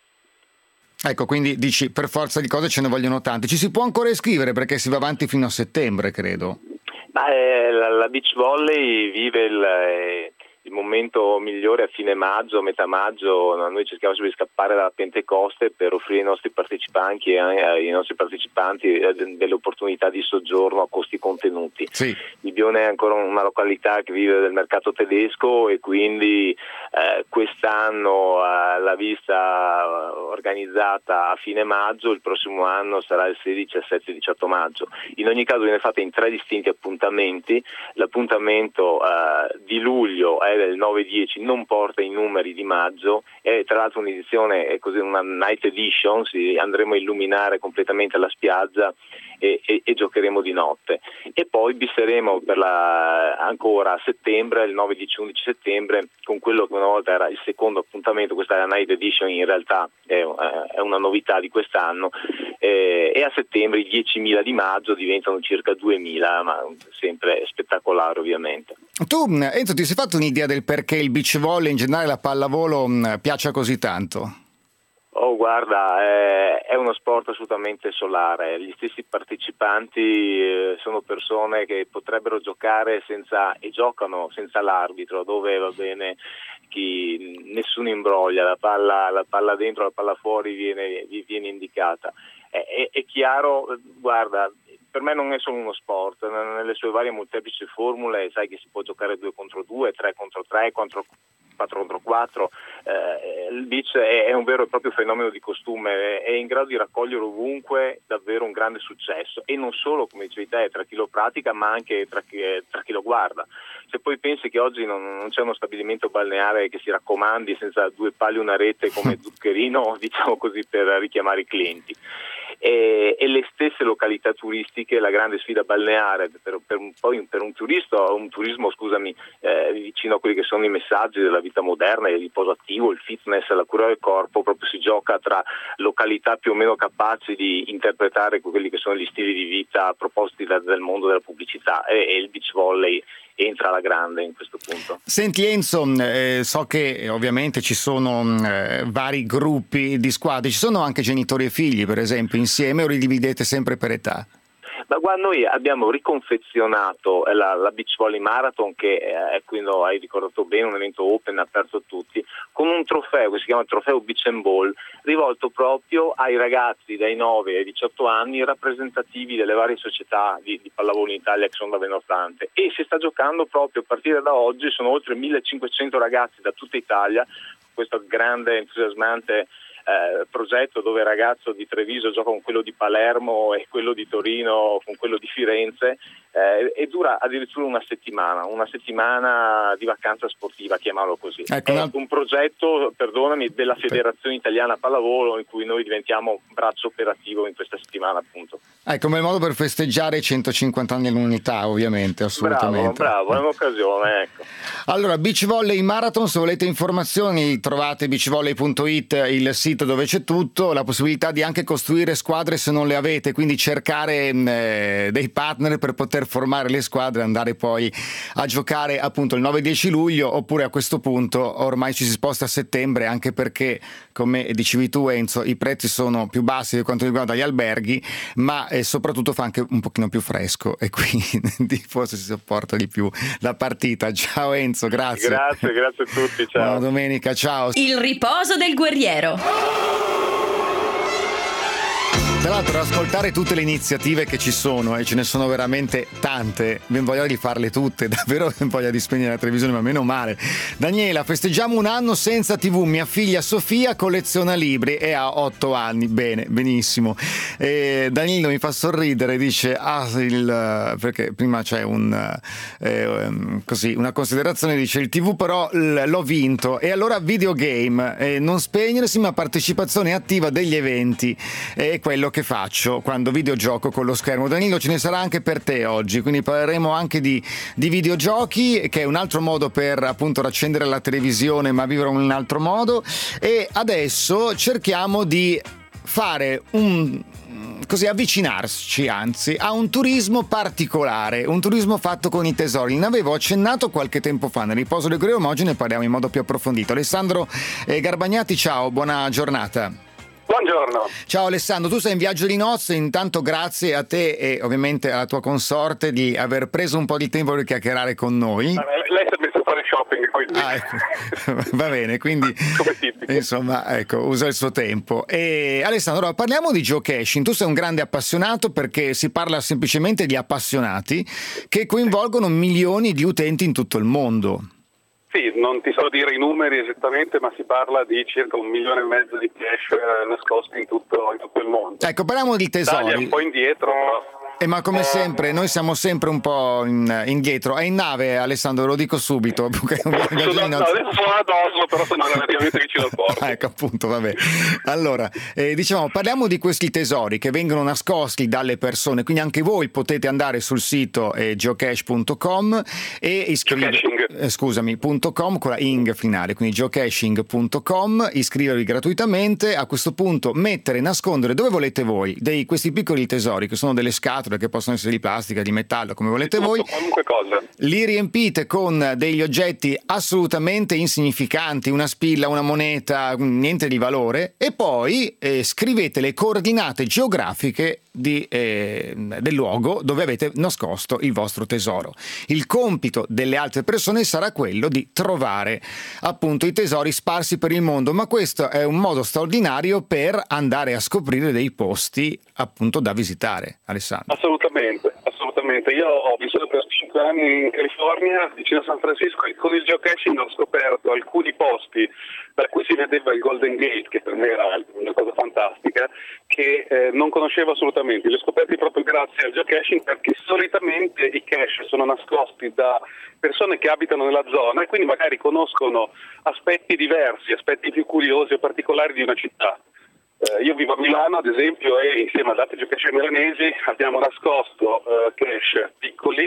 Ecco, quindi dici per forza di cose ce ne vogliono tanti. Ci si può ancora iscrivere perché si va avanti fino a settembre, credo. Ma, eh, la, la Beach Volley vive il... Eh, il momento migliore a fine maggio, metà maggio. Noi cerchiamo sempre di scappare dalla Pentecoste per offrire ai nostri partecipanti e ai nostri partecipanti delle opportunità di soggiorno a costi contenuti. Sì. Bibbione è ancora una località che vive del mercato tedesco e quindi eh, quest'anno eh, la visita organizzata a fine maggio, il prossimo anno sarà il sedici, diciassette e diciotto maggio. In ogni caso viene fatta in tre distinti appuntamenti. L'appuntamento eh, di luglio è del nove dieci, non porta i numeri di maggio, è tra l'altro un'edizione, è così una night edition, sì, andremo a illuminare completamente la spiaggia e, e, e giocheremo di notte. E poi bisseremo per la, ancora a settembre, il nove dieci undici settembre, con quello che una volta era il secondo appuntamento. Questa è la night edition, in realtà è, è una novità di quest'anno, eh, e a settembre i diecimila di maggio diventano circa duemila, ma sempre spettacolare ovviamente. Tu Enzo, ti sei fatto un'idea del perché il beach volley, in generale la pallavolo, mh, piaccia così tanto? Oh, guarda, è, è uno sport assolutamente solare. Gli stessi partecipanti eh, sono persone che potrebbero giocare senza, e giocano senza l'arbitro, dove va bene chi, nessun imbroglia, la palla, la palla dentro, la palla fuori viene, viene indicata. È, è, è chiaro, guarda, per me non è solo uno sport, nelle sue varie molteplici formule sai che si può giocare due contro due, tre contro tre, quattro contro quattro, eh, il beach è, è un vero e proprio fenomeno di costume, è in grado di raccogliere ovunque davvero un grande successo, e non solo, come dicevi te, tra chi lo pratica ma anche tra chi, tra chi lo guarda. Se poi pensi che oggi non, non c'è uno stabilimento balneare che si raccomandi senza due pali e una rete come Zuccherino, diciamo così, per richiamare i clienti. E, e le stesse località turistiche, la grande sfida balneare per, per, un, poi per un turista, un turismo scusami, eh, vicino a quelli che sono i messaggi della vita moderna, il riposo attivo, il fitness, la cura del corpo, proprio si gioca tra località più o meno capaci di interpretare quelli che sono gli stili di vita proposti da, dal mondo della pubblicità, e, e il beach volley entra alla grande in questo punto. Senti Enzo, eh, so che eh, ovviamente ci sono eh, vari gruppi di squadre, ci sono anche genitori e figli per esempio insieme, o li dividete sempre per età? Ma guarda, noi abbiamo riconfezionato la, la Beach Volley Marathon, che è, quindi hai ricordato bene, un evento open aperto a tutti, con un trofeo che si chiama Trofeo Beach and Ball, rivolto proprio ai ragazzi dai nove ai diciotto anni, rappresentativi delle varie società di, di pallavolo in Italia che sono davvero tante, e si sta giocando proprio a partire da oggi. Sono oltre millecinquecento ragazzi da tutta Italia, questo grande entusiasmante eh, progetto dove il ragazzo di Treviso gioca con quello di Palermo e quello di Torino con quello di Firenze, eh, e dura addirittura una settimana, una settimana di vacanza sportiva, chiamarlo così. Ecco, è una... un progetto, perdonami, della Federazione Italiana Pallavolo in cui noi diventiamo braccio operativo in questa settimana, appunto. Ecco, un bel modo per festeggiare i centocinquanta anni dell'unità, ovviamente, assolutamente. Bravo, bravo, è un'occasione, ecco. Allora, Beach Volley Marathon, se volete informazioni trovate beach volley punto it, il sito dove c'è tutto, la possibilità di anche costruire squadre se non le avete, quindi cercare eh, dei partner per poter formare le squadre e andare poi a giocare appunto il nove dieci luglio, oppure a questo punto ormai ci si sposta a settembre, anche perché, come dicevi tu Enzo, i prezzi sono più bassi per quanto riguarda gli alberghi, ma eh, soprattutto fa anche un pochino più fresco e quindi forse si sopporta di più la partita. Ciao Enzo, grazie. Grazie, grazie a tutti, ciao. Buona domenica, ciao. Il riposo del guerriero. Tra l'altro, ascoltare tutte le iniziative che ci sono, e ce ne sono veramente tante, ben voglia di farle tutte, davvero ben voglia di spegnere la televisione, ma meno male. Daniela, festeggiamo un anno senza tivù, mia figlia Sofia colleziona libri e ha otto anni, bene, benissimo. E Danilo mi fa sorridere, dice, ah, il, perché prima c'è un, eh, così, una considerazione, dice, il tivù però l'ho vinto, e allora videogame, eh, non spegnersi ma partecipazione attiva degli eventi, è quello che faccio quando videogioco con lo schermo. Danilo, ce ne sarà anche per te oggi, quindi parleremo anche di, di videogiochi, che è un altro modo per appunto raccendere la televisione ma vivere in un altro modo. E adesso cerchiamo di fare un così avvicinarci anzi a un turismo particolare, un turismo fatto con i tesori. Ne avevo accennato qualche tempo fa nel riposo del guerriero, ma oggi ne parliamo in modo più approfondito. Alessandro eh, Garbagnati, ciao, buona giornata. Buongiorno. Ciao Alessandro, tu sei in viaggio di nozze, intanto grazie a te e ovviamente alla tua consorte di aver preso un po' di tempo per chiacchierare con noi. Ah, lei si è messo a fare shopping, quindi. Ah, ecco. Va bene, quindi insomma, ecco, usa il suo tempo. E Alessandro, allora, parliamo di geocaching. Tu sei un grande appassionato, perché si parla semplicemente di appassionati che coinvolgono milioni di utenti in tutto il mondo. Sì, non ti so dire i numeri esattamente, ma si parla di circa un milione e mezzo di cache nascosti in tutto, in tutto il mondo. Ecco, parliamo di tesori. Italia un po' indietro. Eh, ma come sempre, noi siamo sempre un po' in, indietro. È in nave, Alessandro, ve lo dico subito. No, no, adesso sono ad Oslo, però sono relativamente vicino al porto. Ah, ecco, appunto, vabbè. Allora, eh, diciamo, parliamo di questi tesori che vengono nascosti dalle persone, quindi anche voi potete andare sul sito eh, geocache punto com e iscrivervi, eh, scusami, .com con la ing finale, quindi geocaching punto com, iscrivervi gratuitamente. A questo punto mettere, nascondere dove volete voi dei questi piccoli tesori, che sono delle scatole, che possono essere di plastica, di metallo, come volete tutto, voi, qualunque cosa. Li riempite con degli oggetti assolutamente insignificanti, una spilla, una moneta, niente di valore, e poi eh, scrivete le coordinate geografiche di, eh, del luogo dove avete nascosto il vostro tesoro. Il compito delle altre persone sarà quello di trovare appunto i tesori sparsi per il mondo, ma questo è un modo straordinario per andare a scoprire dei posti appunto da visitare. Alessandro. Assolutamente, assolutamente. Io ho vissuto per cinque anni in California, vicino a San Francisco, e con il geocaching ho scoperto alcuni posti da cui si vedeva il Golden Gate, che per me era una cosa fantastica, che eh, non conoscevo assolutamente. Li ho scoperti proprio grazie al geocaching, perché solitamente i cache sono nascosti da persone che abitano nella zona e quindi magari conoscono aspetti diversi, aspetti più curiosi o particolari di una città. Eh, io vivo a Milano, ad esempio, e insieme ad altri giocatori milanesi abbiamo nascosto eh, cache piccoli,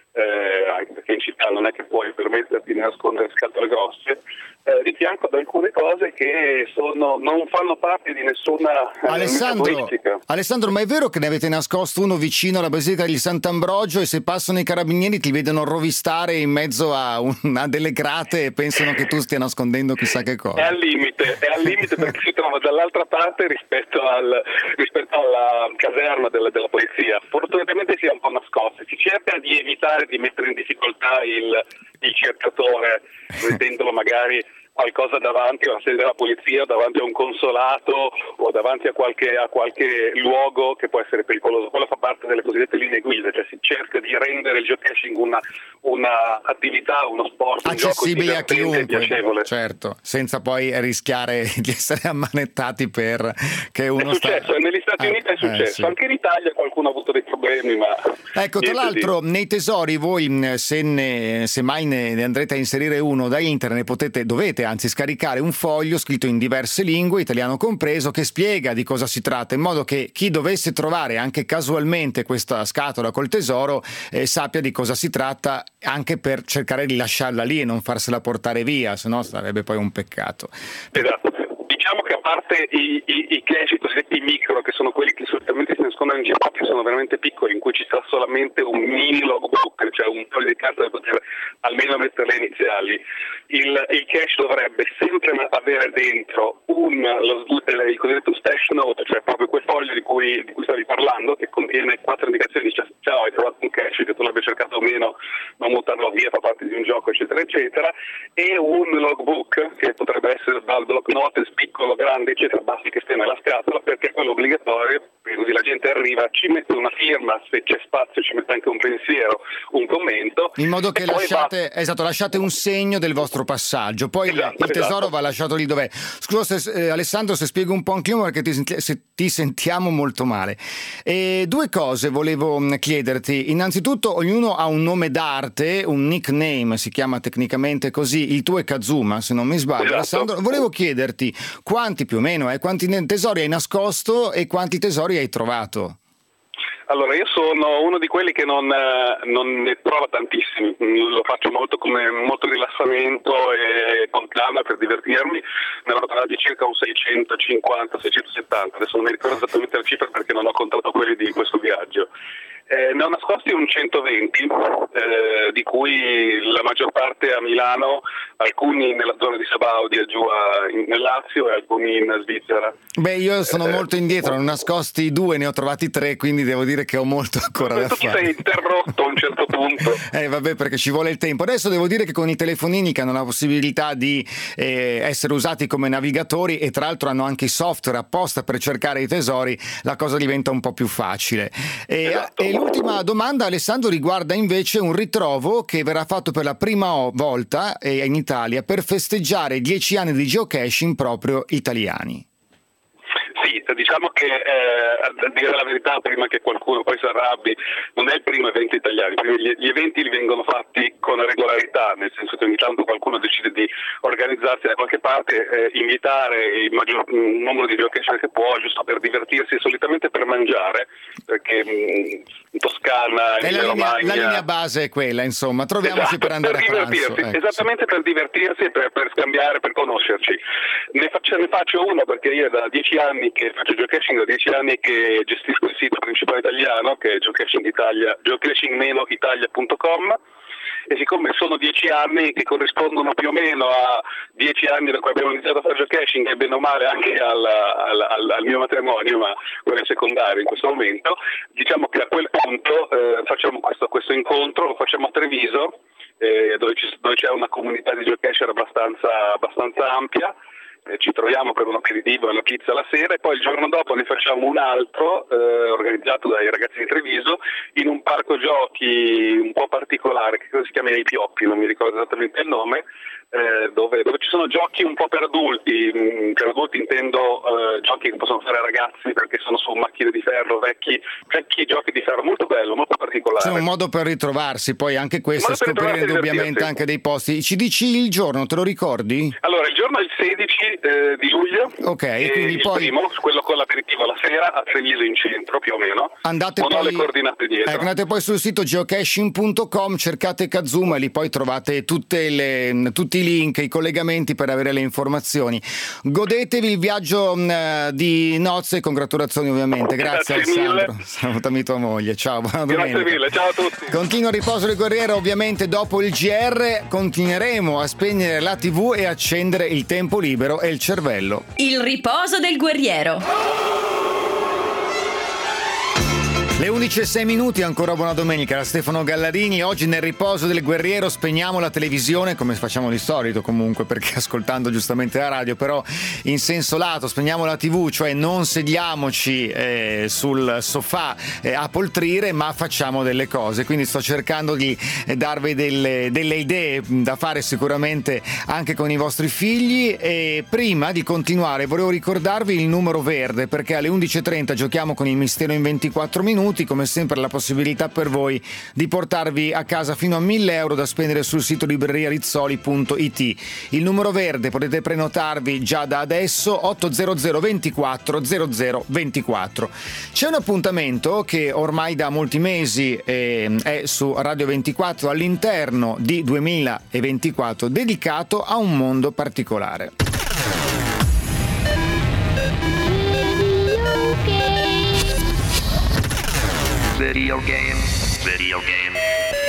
eh, anche perché in città non è che puoi permetterti di nascondere scatole grosse, eh, di fianco ad alcune cose che sono, non fanno parte di nessuna eh, Alessandro, Alessandro, ma è vero che ne avete nascosto uno vicino alla Basilica di Sant'Ambrogio, e se passano i carabinieri ti vedono rovistare in mezzo a, un, a delle grate e pensano che tu stia nascondendo chissà che cosa? È al limite, è al limite perché si trova dall'altra parte rispetto, al, rispetto alla caserma della, della polizia. Fortunatamente si è un po' nascosti, si cerca di evitare di mettere in difficoltà il, il cercatore, mettendolo magari qualcosa davanti a una sede della polizia, davanti a un consolato o davanti a qualche, a qualche luogo che può essere pericoloso. Quello fa parte delle cosiddette linee guida, cioè si cerca di rendere il geocaching una, una attività, uno sport, accessibile un gioco a chiunque, piacevole. certo, senza poi rischiare di essere ammanettati per che uno è successo, sta... negli Stati eh, Uniti è successo, eh, sì. Anche in Italia qualcuno ha avuto dei problemi, ma ecco, tra l'altro di... nei tesori voi se, ne, se mai ne, ne andrete a inserire uno da internet potete, dovete anzi scaricare un foglio scritto in diverse lingue, italiano compreso, che spiega di cosa si tratta, in modo che chi dovesse trovare anche casualmente questa scatola col tesoro eh, sappia di cosa si tratta, anche per cercare di lasciarla lì e non farsela portare via, se no sarebbe poi un peccato. Esatto. Diciamo che a parte i, i, i cache, i cosiddetti micro, che sono quelli che solitamente si nascondono in ginocchio, sono veramente piccoli, in cui ci sta solamente un mini logbook, cioè un foglio di carta per poter almeno mettere le iniziali. Il, il cache dovrebbe sempre avere dentro un, lo, il cosiddetto stash note, cioè proprio quel foglio di cui, di cui stavi parlando, che contiene quattro indicazioni, cioè ciao, hai trovato un cache, che tu l'abbia cercato o meno, non buttarlo via, fa parte di un gioco, eccetera, eccetera, e un logbook, che potrebbe essere dal block notes piccolo, grande, eccetera, basti che stia nella scatola, perché quello è obbligatorio, così la gente arriva, ci mette una firma, se c'è spazio ci mette anche un pensiero, un commento, in modo che lasciate, va... esatto, lasciate un segno del vostro passaggio, poi esatto, il tesoro esatto. va lasciato lì dov'è. Scusa se, eh, Alessandro, se spiego un po' anche io, perché ti, senti, se, ti sentiamo molto male. E due cose volevo chiederti. Innanzitutto, ognuno ha un nome d'arte, un nickname, si chiama tecnicamente così, il tuo è Kazuma, se non mi sbaglio. Esatto. Alessandro, volevo chiederti quanti più o meno, eh, quanti tesori hai nascosto e quanti tesori hai trovato? Allora, io sono uno di quelli che non, non ne trova tantissimi, lo faccio molto come molto rilassamento e con calma per divertirmi, ne ho trovati circa un seicentocinquanta seicentosettanta, adesso non mi ricordo esattamente la cifra perché non ho contato quelli di questo viaggio. Eh, ne ho nascosti un centoventi, eh, di cui la maggior parte a Milano, alcuni nella zona di Sabaudia giù a, in, nel Lazio e alcuni in Svizzera. Beh, io sono eh, molto indietro, ne ho nascosti due, ne ho trovati tre, quindi devo dire che ho molto ancora da tu fare. Tu sei interrotto a un certo punto. Eh vabbè, perché ci vuole il tempo. Adesso devo dire che con i telefonini che hanno la possibilità di eh, essere usati come navigatori e tra l'altro hanno anche i software apposta per cercare i tesori, la cosa diventa un po' più facile. E, esatto. e l'ultima domanda, Alessandro, riguarda invece un ritrovo che verrà fatto per la prima volta eh, in Italia per festeggiare i dieci anni di geocaching proprio italiani. Sì, diciamo che eh, a dire la verità, prima che qualcuno poi si arrabbi, non è il primo evento italiano. Gli, gli eventi li vengono fatti con regolarità, nel senso che ogni tanto qualcuno decide di organizzarsi da qualche parte, eh, invitare il maggior numero di geocacher che può, giusto per divertirsi, solitamente per mangiare, perché mh, in Toscana, in la Romagna... linea, la linea base è quella, insomma, troviamoci esatto, per andare per a pranzo. Ecco, esattamente sì. per divertirsi, per, per scambiare, per conoscerci. Ne faccio, ne faccio uno perché io da dieci anni che faccio geocaching, da dieci anni che gestisco il sito principale italiano, che è geocaching Italia, geocaching italia punto com, e siccome sono dieci anni che corrispondono più o meno a dieci anni da cui abbiamo iniziato a fare geocaching e bene o male anche al, al, al, al mio matrimonio, ma quello è secondario in questo momento, diciamo che a quel punto eh, facciamo questo, questo incontro, lo facciamo a Treviso, eh, dove, ci, dove c'è una comunità di geocacher abbastanza, abbastanza ampia. Ci troviamo per un aperitivo e una pizza la sera e poi il giorno dopo ne facciamo un altro eh, organizzato dai ragazzi di Treviso in un parco giochi un po' particolare che si chiama I Pioppi, non mi ricordo esattamente il nome, eh, dove, dove ci sono giochi un po' per adulti, per adulti intendo eh, giochi che possono fare ragazzi perché sono su macchine di ferro, vecchi, vecchi giochi di ferro, molto bello, molto particolare. C'è un modo per ritrovarsi poi anche questo, scoprire indubbiamente anche dei posti. Ci dici il giorno, te lo ricordi? Allora il giorno è il sedici Eh, di luglio, ok, e quindi il poi primo, quello con l'aperitivo la sera a Treviso in centro più o meno. Andate non poi, ho le coordinate dietro. Ecco, andate poi sul sito geocaching punto com, cercate Kazuma e lì poi trovate tutte le, tutti i link, i collegamenti per avere le informazioni. Godetevi il viaggio mh, di nozze e congratulazioni ovviamente. Grazie, Grazie Alessandro. Mille. Salutami tua moglie. Ciao, buona Grazie domenica. mille, ciao a tutti. Continua il riposo del guerriero, ovviamente dopo il G R continueremo a spegnere la tivù e accendere il tempo libero e il cervello. Il riposo del guerriero. Le undici e sei minuti, ancora buona domenica da Stefano Gallarini. Oggi nel riposo del guerriero spegniamo la televisione, come facciamo di solito comunque, perché ascoltando giustamente la radio, però in senso lato spegniamo la tivù, cioè non sediamoci eh, sul sofà eh, a poltrire, ma facciamo delle cose. Quindi sto cercando di eh, darvi delle, delle idee da fare sicuramente anche con i vostri figli. E prima di continuare volevo ricordarvi il numero verde, perché alle undici e trenta giochiamo con il mistero in ventiquattro minuti. Come sempre la possibilità per voi di portarvi a casa fino a mille euro da spendere sul sito libreria rizzoli punto it. Il numero verde potete prenotarvi già da adesso, ottocento ventiquattro zero zero ventiquattro. C'è un appuntamento che ormai da molti mesi eh, è su Radio ventiquattro all'interno di duemilaventiquattro, dedicato a un mondo particolare. Video game, video game.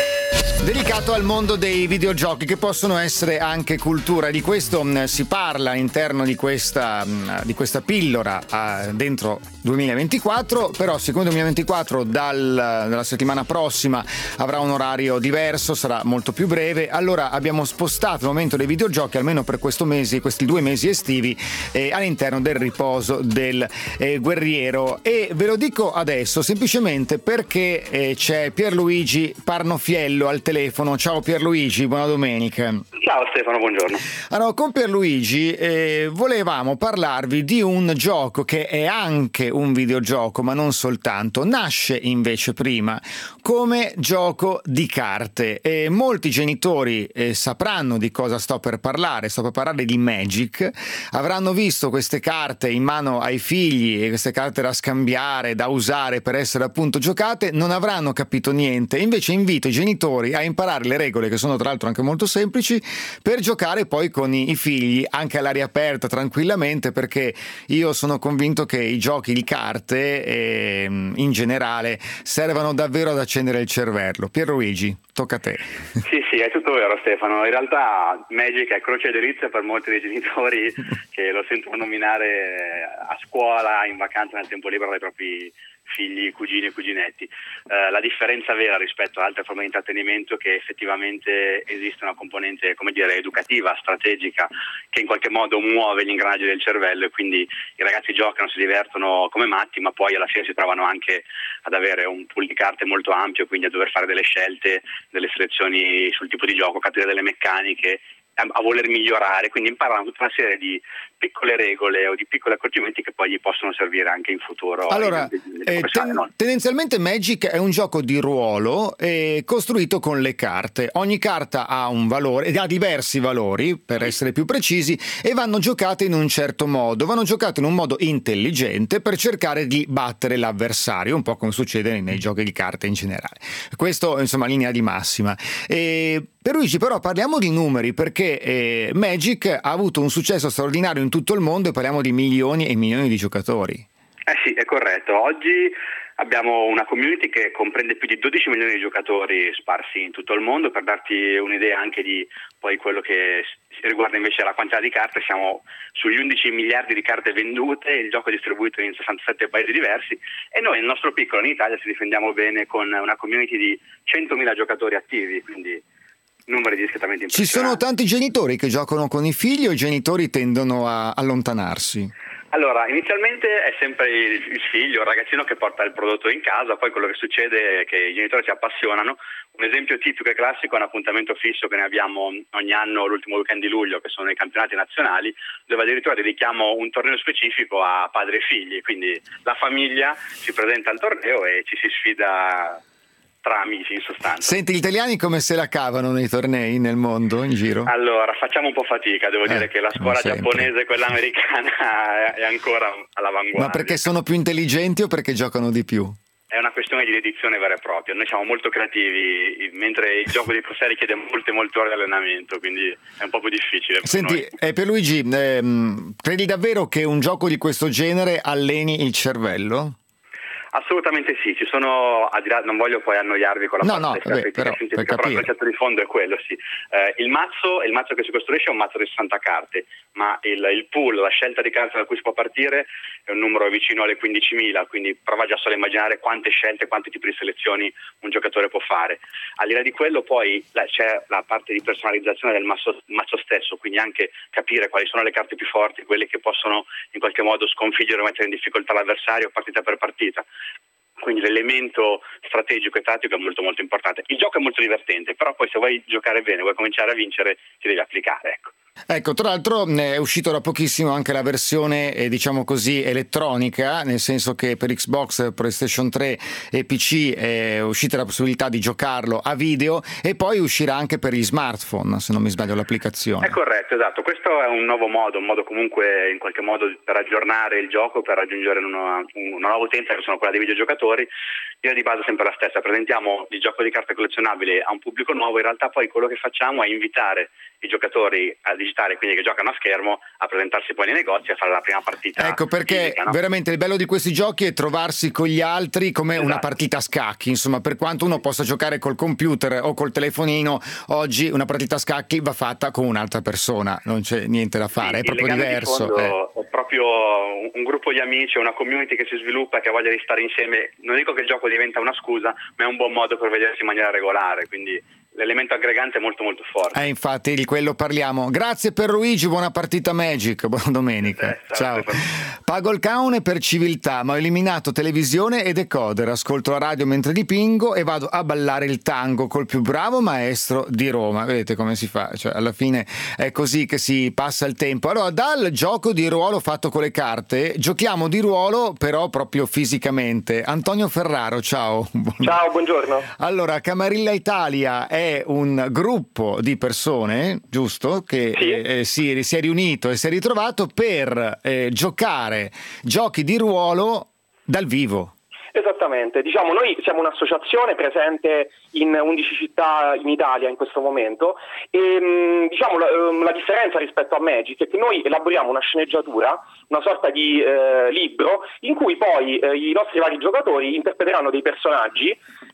Dedicato al mondo dei videogiochi, che possono essere anche cultura. Di questo mh, si parla all'interno di questa, mh, di questa pillola uh, dentro duemilaventiquattro, però siccome duemilaventiquattro dal, dalla settimana prossima avrà un orario diverso, sarà molto più breve, allora abbiamo spostato il momento dei videogiochi, almeno per questo mese, questi due mesi estivi, eh, all'interno del riposo del eh, guerriero. E ve lo dico adesso semplicemente perché eh, c'è Pierluigi Parnofiello al telefono. Ciao Pierluigi, buona domenica. Ciao Stefano, buongiorno. Allora, con Pierluigi eh, volevamo parlarvi di un gioco che è anche un videogioco, ma non soltanto. Nasce invece prima come gioco di carte e molti genitori eh, sapranno di cosa sto per parlare. Sto per parlare di Magic. Avranno visto queste carte in mano ai figli e queste carte da scambiare, da usare per essere appunto giocate, non avranno capito niente. Invece invito i genitori a imparare le regole, che sono tra l'altro anche molto semplici, per giocare poi con i, i figli anche all'aria aperta tranquillamente, perché io sono convinto che i giochi di carte eh, in generale servano davvero ad accendere il cervello. Pierluigi, tocca a te. Sì, sì, è tutto vero Stefano. In realtà Magic è croce e delizia per molti dei genitori che lo sentono nominare a scuola, in vacanza, nel tempo libero dai propri figli, cugini e cuginetti. Uh, la differenza vera rispetto ad altre forme di intrattenimento è che effettivamente esiste una componente, come dire, educativa, strategica, che in qualche modo muove gli ingranaggi del cervello, e quindi i ragazzi giocano, si divertono come matti, ma poi alla fine si trovano anche ad avere un pool di carte molto ampio, quindi a dover fare delle scelte, delle selezioni sul tipo di gioco, capire delle meccaniche, a voler migliorare, quindi imparano tutta una serie di piccole regole o di piccoli accorgimenti che poi gli possono servire anche in futuro. Allora, eh, ten- tendenzialmente Magic è un gioco di ruolo eh, costruito con le carte. Ogni carta ha un valore, ha diversi valori per essere più precisi, e vanno giocate in un certo modo, vanno giocate in un modo intelligente per cercare di battere l'avversario, un po' come succede nei, nei giochi di carte in generale. Questo insomma linea di massima. E per Luigi però parliamo di numeri, perché eh, Magic ha avuto un successo straordinario in tutto il mondo e parliamo di milioni e milioni di giocatori. Eh sì, è corretto. Oggi abbiamo una community che comprende più di dodici milioni di giocatori sparsi in tutto il mondo. Per darti un'idea anche di poi quello che riguarda invece la quantità di carte, siamo sugli undici miliardi di carte vendute, il gioco è distribuito in sessantasette paesi diversi, e noi nel nostro piccolo in Italia ci difendiamo bene con una community di centomila giocatori attivi, quindi numeri discretamente impressionanti. Ci sono tanti genitori che giocano con i figli, o i genitori tendono a allontanarsi? Allora, inizialmente è sempre il, il figlio, il ragazzino che porta il prodotto in casa, poi quello che succede è che i genitori si appassionano. Un esempio tipico e classico è un appuntamento fisso che ne abbiamo ogni anno l'ultimo weekend di luglio, che sono i campionati nazionali, dove addirittura dedichiamo un torneo specifico a padri e figli, quindi la famiglia si presenta al torneo e ci si sfida tra amici, in sostanza. Senti, gli italiani come se la cavano nei tornei nel mondo, in giro? Allora, facciamo un po' fatica, devo eh, dire che la scuola giapponese e quella americana è ancora all'avanguardia. Ma perché sono più intelligenti o perché giocano di più? È una questione di dedizione vera e propria. Noi siamo molto creativi, mentre il gioco dei pro serie chiede molte molte ore di allenamento, quindi è un po' più difficile. Senti, eh, Pierluigi, ehm, credi davvero che un gioco di questo genere alleni il cervello? Assolutamente sì, ci sono, a dire, non voglio poi annoiarvi con la no, parte no, scientifica, vabbè, però, scientifica, per però il concetto di fondo è quello, sì. Eh, il mazzo, il mazzo che si costruisce è un mazzo di sessanta carte, ma il, il pool, la scelta di carte da cui si può partire è un numero vicino alle quindicimila, quindi prova già solo a immaginare quante scelte, quanti tipi di selezioni un giocatore può fare. Al di là di quello poi la, c'è la parte di personalizzazione del mazzo, mazzo stesso, quindi anche capire quali sono le carte più forti, quelle che possono in qualche modo sconfiggere o mettere in difficoltà l'avversario partita per partita. Quindi l'elemento strategico e tattico è molto molto importante. Il gioco è molto divertente, però poi se vuoi giocare bene, vuoi cominciare a vincere, ti devi applicare, ecco. Ecco, tra l'altro è uscito da pochissimo anche la versione eh, diciamo così elettronica, nel senso che per Xbox, PlayStation tre e P C è uscita la possibilità di giocarlo a video, e poi uscirà anche per gli smartphone, se non mi sbaglio, l'applicazione. È corretto, esatto. Questo è un nuovo modo, un modo comunque in qualche modo per aggiornare il gioco, per raggiungere una, una nuova utenza che sono quella dei videogiocatori. L'idea di base è sempre la stessa: presentiamo il gioco di carte collezionabili a un pubblico nuovo. In realtà poi quello che facciamo è invitare i giocatori a digitale, quindi che giocano a schermo, a presentarsi poi nei negozi e a fare la prima partita. Ecco perché fisica, no? Veramente il bello di questi giochi è trovarsi con gli altri come esatto. Una partita a scacchi, insomma, per quanto uno possa giocare col computer o col telefonino, oggi una partita a scacchi va fatta con un'altra persona, non c'è niente da fare, sì, è proprio diverso. Di fondo eh. È proprio un gruppo di amici, una community che si sviluppa, che ha voglia di stare insieme. Non dico che il gioco diventa una scusa, ma è un buon modo per vedersi in maniera regolare, quindi l'elemento aggregante è molto molto forte. Eh, infatti di quello parliamo. Grazie per Luigi, buona partita Magic, buona domenica. Eh, ciao. Ciao. Pago il canone per civiltà, ma ho eliminato televisione e decoder, ascolto la radio mentre dipingo e vado a ballare il tango col più bravo maestro di Roma. Vedete come si fa? Cioè, alla fine è così che si passa il tempo. Allora, dal gioco di ruolo fatto con le carte, giochiamo di ruolo però proprio fisicamente. Antonio Ferraro, ciao. Ciao, buongiorno. Allora, Camarilla Italia è un gruppo di persone, giusto? Che sì. eh, si, si è riunito e si è ritrovato per eh, giocare giochi di ruolo dal vivo. Esattamente, diciamo noi siamo un'associazione presente in undici città in Italia in questo momento e diciamo la, la differenza rispetto a Magic è che noi elaboriamo una sceneggiatura, una sorta di eh, libro in cui poi eh, i nostri vari giocatori interpreteranno dei personaggi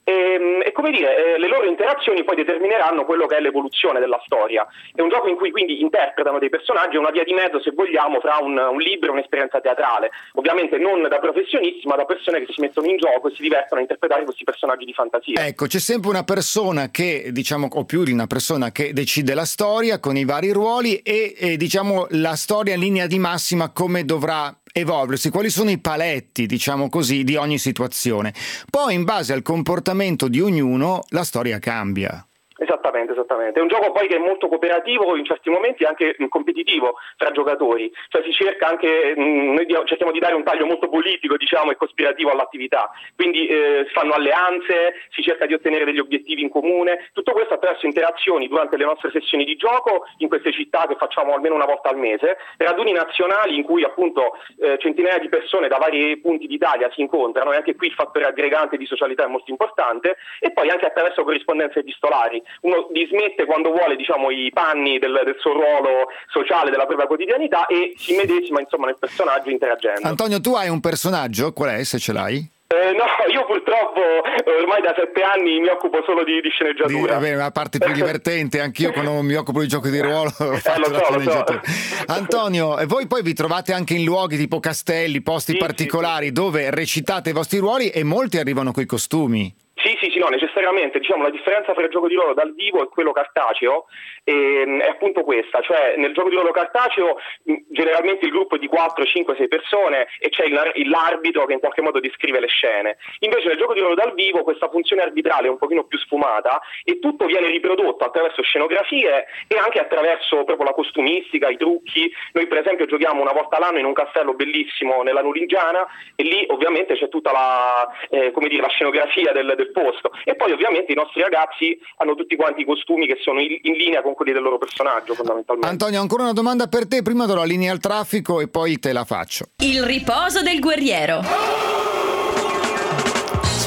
e, e come dire eh, le loro interazioni poi determineranno quello che è l'evoluzione della storia. È un gioco in cui quindi interpretano dei personaggi, è una via di mezzo se vogliamo fra un, un libro e un'esperienza teatrale, ovviamente non da professionisti ma da persone che si mettono in gioco e si divertono a interpretare questi personaggi di fantasia. Ecco, c'è sempre una persona che, diciamo, o più di una persona che decide la storia con i vari ruoli e, e diciamo la storia in linea di massima come dovrà evolversi, quali sono i paletti, diciamo così, di ogni situazione. Poi in base al comportamento di ognuno la storia cambia. Esattamente, esattamente. È un gioco poi che è molto cooperativo, in certi momenti anche competitivo tra giocatori, cioè si cerca anche, mh, noi cerchiamo di dare un taglio molto politico, diciamo, e cospirativo all'attività, quindi eh, si fanno alleanze, si cerca di ottenere degli obiettivi in comune, tutto questo attraverso interazioni durante le nostre sessioni di gioco in queste città che facciamo almeno una volta al mese, raduni nazionali in cui appunto eh, centinaia di persone da vari punti d'Italia si incontrano, e anche qui il fattore aggregante di socialità è molto importante, e poi anche attraverso corrispondenze epistolari. Uno dismette quando vuole, diciamo, i panni del, del suo ruolo sociale, della propria quotidianità, e si medesima insomma nel personaggio interagendo. Antonio, tu hai un personaggio? Qual è, se ce l'hai? Eh, no, io purtroppo ormai da sette anni mi occupo solo di, di sceneggiatura. Di, la parte più divertente, anch'io quando mi occupo di giochi di ruolo ho fatto eh, lo la so, sceneggiatura. Lo so. Antonio, e voi poi vi trovate anche in luoghi tipo castelli, posti sì, particolari sì, sì. dove recitate i vostri ruoli e molti arrivano coi costumi. Sì, sì, sì, no, necessariamente. Diciamo la differenza fra il gioco di ruolo dal vivo e quello cartaceo ehm, è appunto questa, cioè nel gioco di ruolo cartaceo mh, generalmente il gruppo è di quattro, cinque, sei persone e c'è il, il, l'arbitro che in qualche modo descrive le scene. Invece nel gioco di ruolo dal vivo questa funzione arbitrale è un pochino più sfumata e tutto viene riprodotto attraverso scenografie e anche attraverso proprio la costumistica, i trucchi. Noi per esempio giochiamo una volta all'anno in un castello bellissimo nella Nurigiana e lì ovviamente c'è tutta la, eh, come dire, la scenografia del, del posto, e poi ovviamente i nostri ragazzi hanno tutti quanti i costumi che sono in, in linea con quelli del loro personaggio fondamentalmente. Antonio, ancora una domanda per te, prima do la linea al traffico e poi te la faccio. Il riposo del guerriero.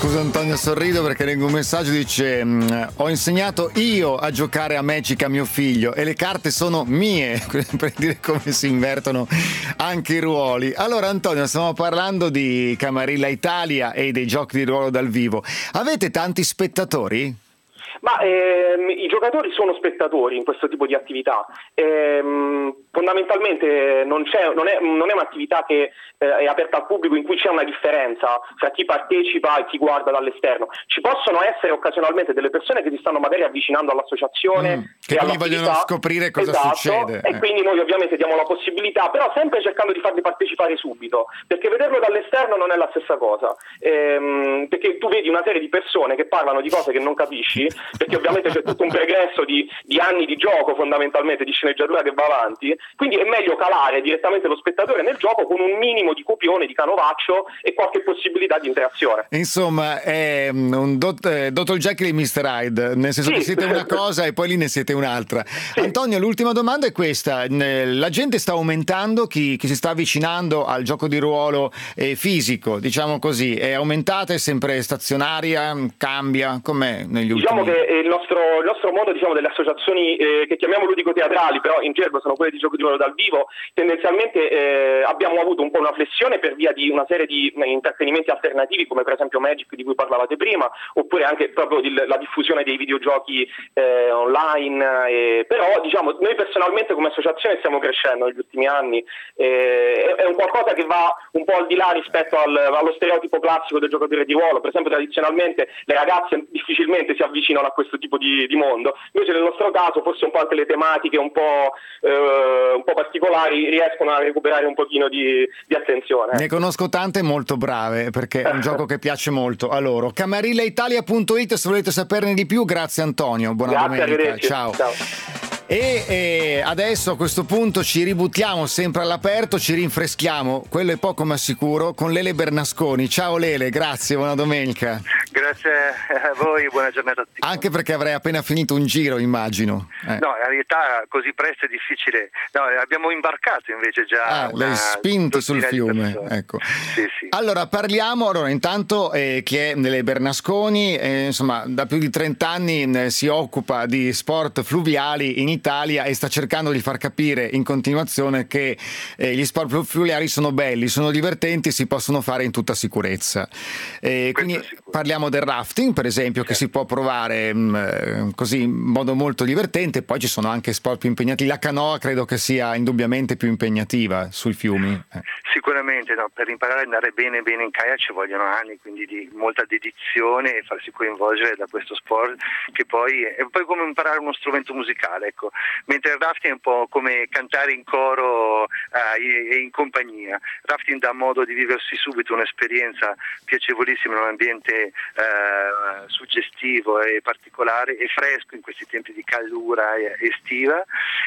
Scusa Antonio, sorrido perché leggo un messaggio, dice ho insegnato io a giocare a Magic a mio figlio e le carte sono mie, per dire come si invertono anche i ruoli. Allora Antonio, stiamo parlando di Camarilla Italia e dei giochi di ruolo dal vivo. Avete tanti spettatori? Ma ehm, i giocatori sono spettatori in questo tipo di attività. Ehm, fondamentalmente non, c'è, non, è, non è un'attività che eh, è aperta al pubblico in cui c'è una differenza tra chi partecipa e chi guarda dall'esterno. Ci possono essere occasionalmente delle persone che si stanno magari avvicinando all'associazione, mm, che quindi vogliono scoprire cosa esatto, succede. E eh. quindi noi ovviamente diamo la possibilità, però sempre cercando di farli partecipare subito, perché vederlo dall'esterno non è la stessa cosa. Ehm, perché tu vedi una serie di persone che parlano di cose che non capisci, perché ovviamente c'è tutto un pregresso di, di anni di gioco, fondamentalmente di sceneggiatura che va avanti, quindi è meglio calare direttamente lo spettatore nel gioco con un minimo di copione, di canovaccio e qualche possibilità di interazione. Insomma è un dot, eh, doctor Jekyll e mister Hyde, nel senso sì. che siete una cosa e poi lì ne siete un'altra. Sì. Antonio, l'ultima domanda è questa: la gente sta aumentando, chi, chi si sta avvicinando al gioco di ruolo eh, fisico, diciamo così, è aumentata, è sempre stazionaria, cambia, com'è negli ultimi diciamo che il nostro, il nostro modo, diciamo, delle associazioni eh, che chiamiamo ludico-teatrali, però in gergo sono quelle di gioco di ruolo dal vivo, tendenzialmente eh, abbiamo avuto un po' una flessione per via di una serie di eh, intrattenimenti alternativi, come per esempio Magic di cui parlavate prima, oppure anche proprio di, la diffusione dei videogiochi eh, online, eh, però diciamo noi personalmente come associazione stiamo crescendo negli ultimi anni, eh, è, è un qualcosa che va un po' al di là rispetto al, allo stereotipo classico del giocatore di ruolo. Per esempio tradizionalmente le ragazze difficilmente si avvicinano a questo tipo di, di mondo, invece nel nostro caso forse un po' anche le tematiche un po', eh, un po' particolari riescono a recuperare un pochino di, di attenzione. Ne conosco tante molto brave perché è un gioco che piace molto a loro. Camarilla Italia punto it se volete saperne di più. Grazie Antonio, buona Grazie, domenica, ciao. ciao. E, e adesso a questo punto ci ributtiamo sempre all'aperto, ci rinfreschiamo, quello è poco ma sicuro, con Lele Bernasconi. Ciao Lele, grazie, buona domenica. Grazie a voi, buona giornata a tutti. Anche perché avrei appena finito un giro, immagino. Eh. No, in realtà così presto è difficile. No, abbiamo imbarcato invece già. Ah, l'hai spinto sul fiume. Ecco. Sì, sì. Allora parliamo, allora intanto eh, chi è Lele Bernasconi, eh, insomma da più di trenta anni eh, si occupa di sport fluviali in Italia e sta cercando di far capire in continuazione che eh, gli sport fluviali sono belli, sono divertenti e si possono fare in tutta sicurezza. Eh, quindi parliamo del rafting, per esempio, certo, che si può provare mh, così in modo molto divertente. Poi ci sono anche sport più impegnativi. La canoa credo che sia indubbiamente più impegnativa sui fiumi. Eh. Sicuramente, no, per imparare ad andare bene bene in kayak ci vogliono anni, quindi di molta dedizione e farsi coinvolgere da questo sport che poi è poi come imparare uno strumento musicale, ecco. Mentre il rafting è un po' come cantare in coro eh, e in compagnia. Il rafting dà modo di viversi subito un'esperienza piacevolissima in un ambiente eh, suggestivo e particolare e fresco in questi tempi di caldura estiva,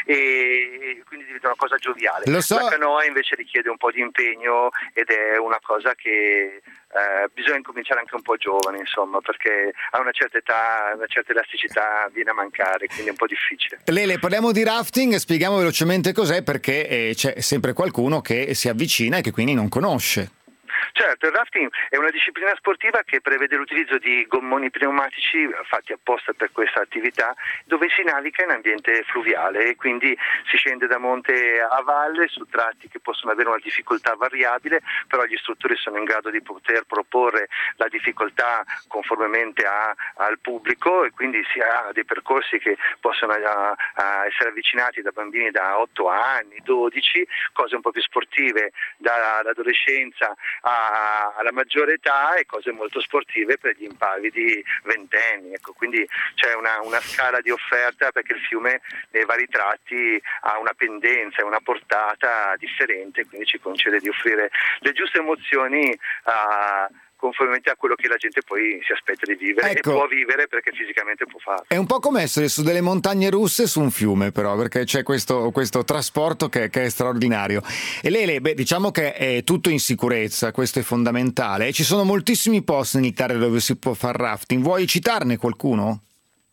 e quindi diventa una cosa gioviale. Lo so. La canoa invece richiede un po' di impegno ed è una cosa che Uh, bisogna incominciare anche un po' giovani, insomma, perché a una certa età, una certa elasticità viene a mancare, quindi è un po' difficile. Lele, parliamo di rafting, spieghiamo velocemente cos'è, perché eh, c'è sempre qualcuno che si avvicina e che quindi non conosce. Certo, il rafting è una disciplina sportiva che prevede l'utilizzo di gommoni pneumatici fatti apposta per questa attività, dove si naviga in ambiente fluviale e quindi si scende da monte a valle su tratti che possono avere una difficoltà variabile, però gli istruttori sono in grado di poter proporre la difficoltà conformemente a, al pubblico, e quindi si ha dei percorsi che possono a, a essere avvicinati da bambini da otto anni, dodici, cose un po' più sportive dall'adolescenza a, alla maggiore età, e cose molto sportive per gli impavidi ventenni, ecco. Quindi c'è una, una scala di offerta, perché il fiume nei vari tratti ha una pendenza e una portata differente, quindi ci concede di offrire le giuste emozioni a conformemente a quello che la gente poi si aspetta di vivere, ecco, e può vivere perché fisicamente può farlo. È un po' come essere su delle montagne russe su un fiume, però, perché c'è questo, questo trasporto che, che è straordinario. E Lele, beh, diciamo che è tutto in sicurezza, questo è fondamentale, e ci sono moltissimi posti in Italia dove si può far rafting. Vuoi citarne qualcuno? Sì,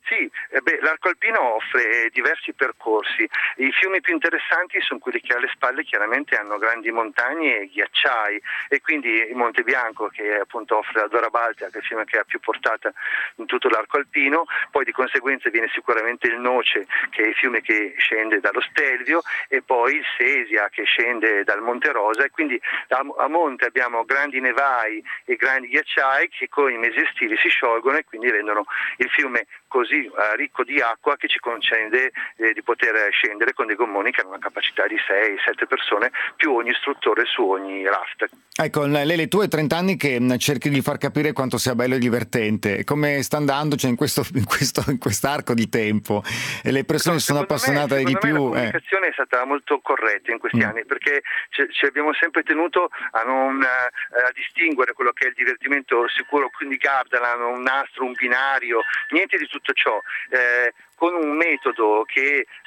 Eh beh, l'arco alpino offre diversi percorsi. I fiumi più interessanti sono quelli che alle spalle chiaramente hanno grandi montagne e ghiacciai, e quindi il Monte Bianco, che appunto offre la Dora Baltea, che è il fiume che ha più portata in tutto l'arco alpino. Poi di conseguenza viene sicuramente il Noce, che è il fiume che scende dallo Stelvio, e poi il Sesia, che scende dal Monte Rosa, e quindi a, a monte abbiamo grandi nevai e grandi ghiacciai che con i mesi estivi si sciolgono e quindi rendono il fiume così eh, ricco di acqua che ci concede eh, di poter scendere con dei gommoni che hanno una capacità di sei sette persone più ogni istruttore su ogni raft. Ecco, Lele, tu hai trenta anni che cerchi di far capire quanto sia bello e divertente. Come sta andando, cioè, in questo in questo in quest'arco di tempo? E le persone sono appassionate me, di più. Me la comunicazione eh. è stata molto corretta in questi mm. anni, perché ci, ci abbiamo sempre tenuto a non a distinguere quello che è il divertimento sicuro, quindi Gardaland, un nastro, un binario, niente di tutto ciò. Eh, con un metodo che eh,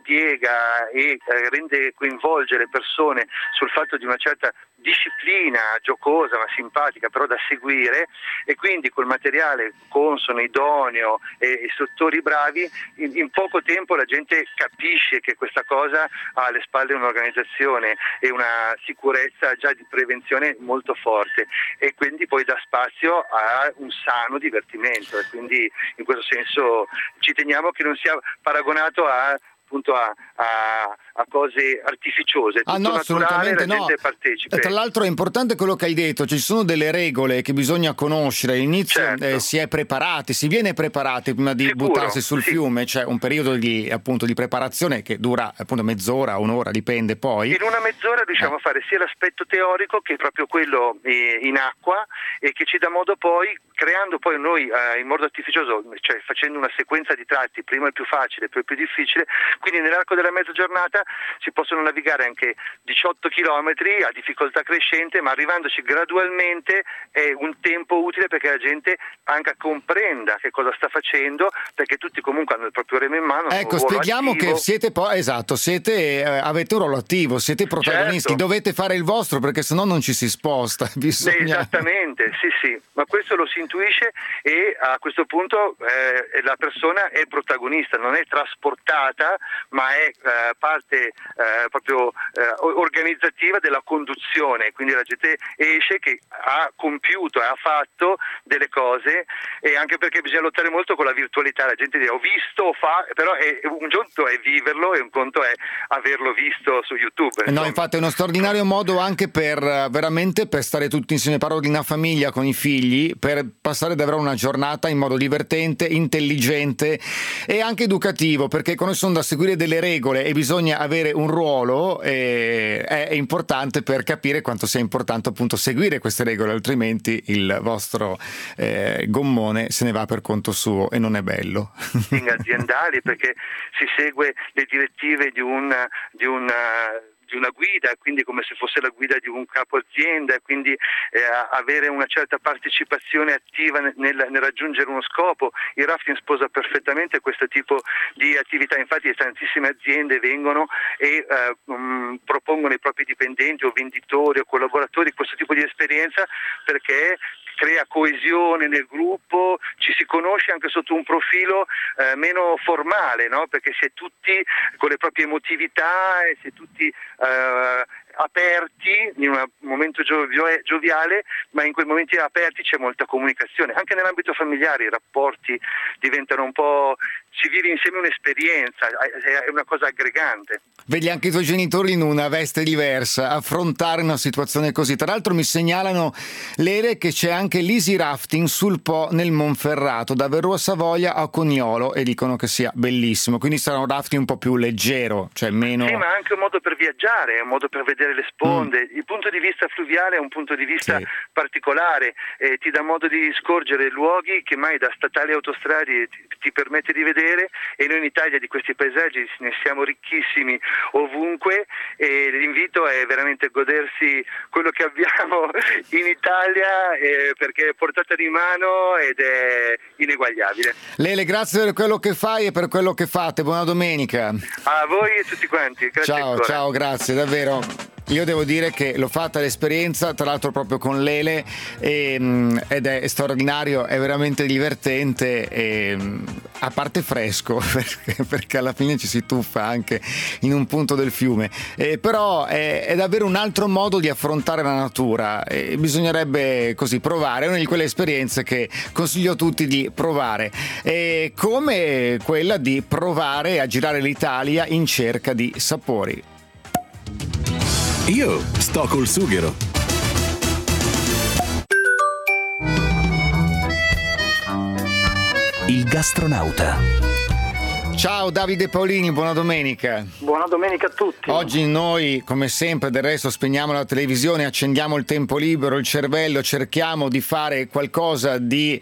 spiega e eh, rende coinvolge le persone sul fatto di una certa disciplina giocosa ma simpatica, però da seguire, e quindi col materiale consono, idoneo e istruttori bravi, in, in poco tempo la gente capisce che questa cosa ha alle spalle un'organizzazione e una sicurezza già di prevenzione molto forte, e quindi poi dà spazio a un sano divertimento, e quindi in questo senso ci teniamo che non sia paragonato a appunto a, a, a cose artificiose, tutto ah, no, naturale, la no. gente partecipa. Tra l'altro è importante quello che hai detto, ci sono delle regole che bisogna conoscere. All'inizio certo. eh, si è preparati, si viene preparati prima di Sicuro, buttarsi sul sì. fiume, c'è un periodo di, appunto, di preparazione che dura appunto mezz'ora, un'ora, dipende poi. In una mezz'ora riusciamo eh. a fare sia l'aspetto teorico che proprio quello eh, in acqua, e che ci dà modo poi, creando poi noi eh, in modo artificioso, cioè facendo una sequenza di tratti, prima il più facile, poi il più difficile, quindi nell'arco della mezza giornata si possono navigare anche diciotto chilometri a difficoltà crescente, ma arrivandoci gradualmente è un tempo utile perché la gente anche comprenda che cosa sta facendo, perché tutti comunque hanno il proprio remo in mano. Ecco, spieghiamo attivo. Che siete poi, esatto, siete, eh, avete un ruolo attivo, siete protagonisti, certo. Dovete fare il vostro perché sennò non ci si sposta. Bisogna... Beh, esattamente, sì sì, ma questo lo si intuisce, e a questo punto eh, la persona è protagonista, non è trasportata, ma è eh, parte eh, proprio eh, organizzativa della conduzione, quindi la gente esce che ha compiuto e ha fatto delle cose, e anche perché bisogna lottare molto con la virtualità, la gente dice ho visto, fa, però è, un conto è viverlo e un conto è averlo visto su YouTube. No, infatti è uno straordinario modo anche per veramente per stare tutti insieme, parlo di una famiglia con i figli, per passare davvero una giornata in modo divertente, intelligente e anche educativo, perché quando sono da seguire delle regole e bisogna avere un ruolo, eh, è importante per capire quanto sia importante appunto seguire queste regole, altrimenti il vostro eh, gommone se ne va per conto suo e non è bello. Aziendali, perché si segue le direttive di un di un di una guida, quindi come se fosse la guida di un capo azienda, quindi eh, avere una certa partecipazione attiva nel, nel raggiungere uno scopo. Il rafting sposa perfettamente questo tipo di attività, infatti tantissime aziende vengono e eh, um, propongono ai propri dipendenti o venditori o collaboratori questo tipo di esperienza, perché crea coesione nel gruppo, ci si conosce anche sotto un profilo eh, meno formale, no? Perché si è tutti con le proprie emotività e si è tutti eh, aperti in un momento giovio- gioviale, ma in quei momenti aperti c'è molta comunicazione. Anche nell'ambito familiare i rapporti diventano un po', ci vive insieme un'esperienza, è una cosa aggregante. Vedi anche i tuoi genitori in una veste diversa, affrontare una situazione così. Tra l'altro mi segnalano, Lele, che c'è anche l'easy rafting sul Po nel Monferrato, da Verrua Savoia a Cognolo, e dicono che sia bellissimo, quindi sarà un rafting un po' più leggero, cioè meno... Sì, ma anche un modo per viaggiare, è un modo per vedere le sponde. Mm. Il punto di vista fluviale è un punto di vista sì. particolare, eh, ti dà modo di scorgere luoghi che mai da statali e autostrade ti, ti permette di vedere, e noi in Italia di questi paesaggi ne siamo ricchissimi ovunque, e l'invito è veramente godersi quello che abbiamo in Italia, eh, perché è portata di mano ed è ineguagliabile. Lele, grazie per quello che fai e per quello che fate, buona domenica. A voi e tutti quanti, grazie ciao ancora. Ciao, grazie davvero. Io devo dire che l'ho fatta l'esperienza, tra l'altro proprio con Lele, e, ed è straordinario, è veramente divertente, e a parte fresco, perché, perché alla fine ci si tuffa anche in un punto del fiume, eh, però è, è davvero un altro modo di affrontare la natura, e bisognerebbe così provare, è una di quelle esperienze che consiglio a tutti di provare, eh, come quella di provare a girare l'Italia in cerca di sapori. Io sto col sughero. Il gastronauta. Ciao Davide Paolini, buona domenica. Buona domenica a tutti. Oggi noi, come sempre, del resto spegniamo la televisione, accendiamo il tempo libero, il cervello, cerchiamo di fare qualcosa di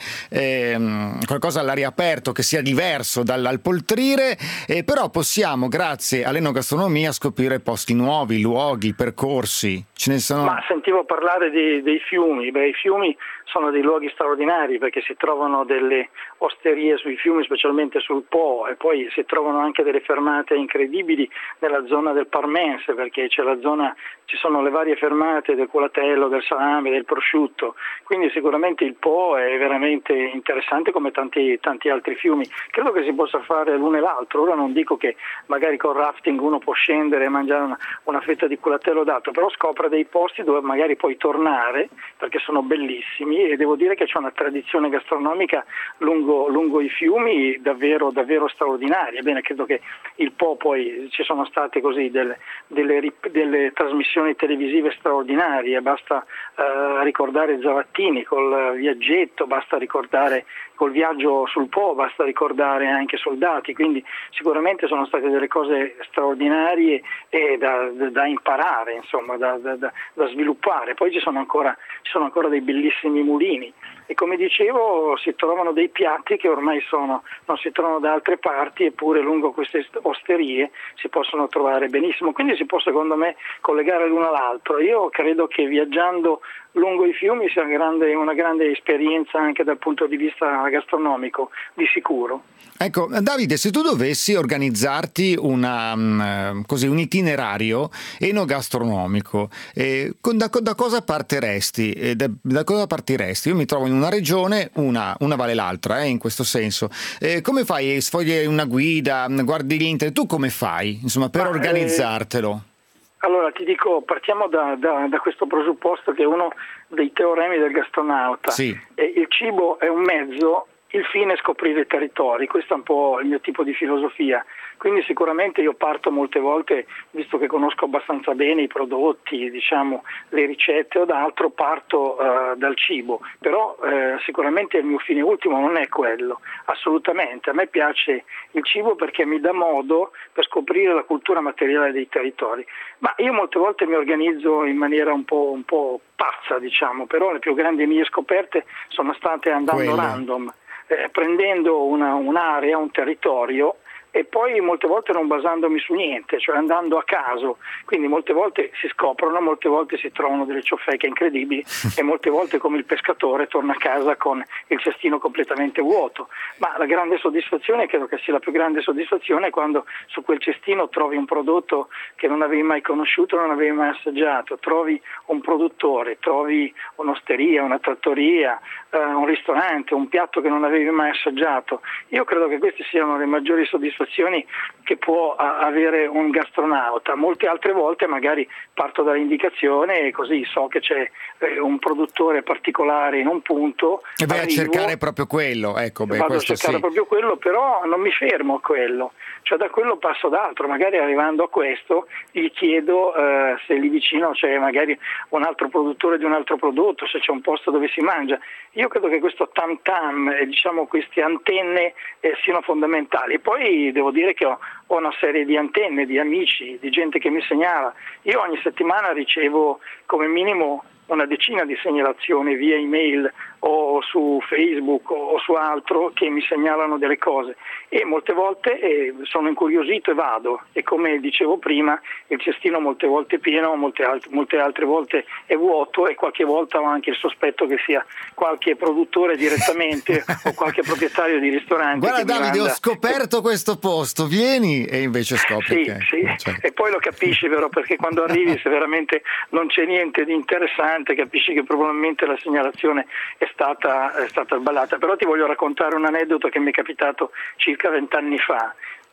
ehm, qualcosa all'aria aperta che sia diverso dal, dal poltrire, eh, però possiamo, grazie all'enogastronomia, scoprire posti nuovi, luoghi, percorsi. Ce ne sono. Ma sentivo parlare di, dei fiumi. Beh, i fiumi sono dei luoghi straordinari perché si trovano delle osterie sui fiumi, specialmente sul Po, e poi si trovano anche delle fermate incredibili nella zona del Parmense, perché c'è la zona, ci sono le varie fermate del culatello, del salame, del prosciutto, quindi sicuramente il Po è veramente interessante come tanti, tanti altri fiumi. Credo che si possa fare l'uno e l'altro. Ora non dico che magari con rafting uno può scendere e mangiare una, una fetta di culatello dato, però scopre dei posti dove magari puoi tornare perché sono bellissimi, e devo dire che c'è una tradizione gastronomica lungo, lungo i fiumi davvero, davvero straordinaria. Bene, credo che il Po, poi ci sono state così delle, delle, delle trasmissioni televisive straordinarie, basta eh, ricordare Zavattini col viaggetto, basta ricordare col viaggio sul Po, basta ricordare anche Soldati, quindi sicuramente sono state delle cose straordinarie e da, da, da imparare, insomma, da, da, da sviluppare. Poi ci sono ancora, ci sono ancora dei bellissimi mulini, e come dicevo si trovano dei piatti che ormai sono, non si trovano da altre parti, eppure lungo queste osterie si possono trovare benissimo, quindi si può secondo me collegare l'uno all'altro. Io credo che viaggiando lungo i fiumi sia una grande, una grande esperienza anche dal punto di vista gastronomico, di sicuro. Ecco, Davide, se tu dovessi organizzarti una, um, così, un itinerario enogastronomico, eh, da, da cosa partiresti? Eh, da, da cosa partiresti? Io mi trovo in una regione, una, una vale l'altra, eh, in questo senso. Eh, come fai? Sfogli una guida, guardi l'internet, tu come fai, insomma, per Ma, organizzartelo? Eh... Allora ti dico, partiamo da, da, da questo presupposto che è uno dei teoremi del gastronauta. Sì. Eh, il cibo è un mezzo, il fine è scoprire i territori, questo è un po' il mio tipo di filosofia. Quindi sicuramente io parto molte volte, visto che conosco abbastanza bene i prodotti, diciamo, le ricette o d'altro, parto uh, dal cibo, però uh, sicuramente il mio fine ultimo non è quello, assolutamente. A me piace il cibo perché mi dà modo per scoprire la cultura materiale dei territori, ma io molte volte mi organizzo in maniera un po', un po' pazza, diciamo, però le più grandi mie scoperte sono state andando Quelle. random, eh, prendendo una, un'area, un territorio, e poi molte volte non basandomi su niente, cioè andando a caso, quindi molte volte si scoprono, molte volte si trovano delle ciofeche incredibili e molte volte, come il pescatore, torna a casa con il cestino completamente vuoto. Ma la grande soddisfazione, credo che sia la più grande soddisfazione, è quando su quel cestino trovi un prodotto che non avevi mai conosciuto, non avevi mai assaggiato, trovi un produttore, trovi un'osteria, una trattoria, eh, un ristorante, un piatto che non avevi mai assaggiato. Io credo che queste siano le maggiori soddisfazioni che può avere un gastronauta. Molte altre volte magari parto dall'indicazione e così so che c'è un produttore particolare in un punto e vai arrivo, a cercare proprio quello, ecco, beh, vado questo a cercare sì. proprio quello, però non mi fermo a quello, cioè da quello passo ad altro, magari arrivando a questo gli chiedo eh, se lì vicino c'è magari un altro produttore di un altro prodotto, se c'è un posto dove si mangia. Io credo che questo tam tam e diciamo queste antenne eh, siano fondamentali. Poi devo dire che ho, ho una serie di antenne, di amici, di gente che mi segnala. Io ogni settimana ricevo come minimo una decina di segnalazioni via email o su Facebook o su altro che mi segnalano delle cose, e molte volte eh, sono incuriosito e vado, e come dicevo prima il cestino molte volte è pieno, molte, alt- molte altre volte è vuoto, e qualche volta ho anche il sospetto che sia qualche produttore direttamente o qualche proprietario di ristorante. Guarda che Davide, mi manda... ho scoperto questo posto, vieni, e invece scopri sì, che sì. cioè... E poi lo capisci però, perché quando arrivi se veramente non c'è niente di interessante ristorante capisci che probabilmente la segnalazione è stata, è stata sballata. Però ti voglio raccontare un aneddoto che mi è capitato circa vent'anni fa,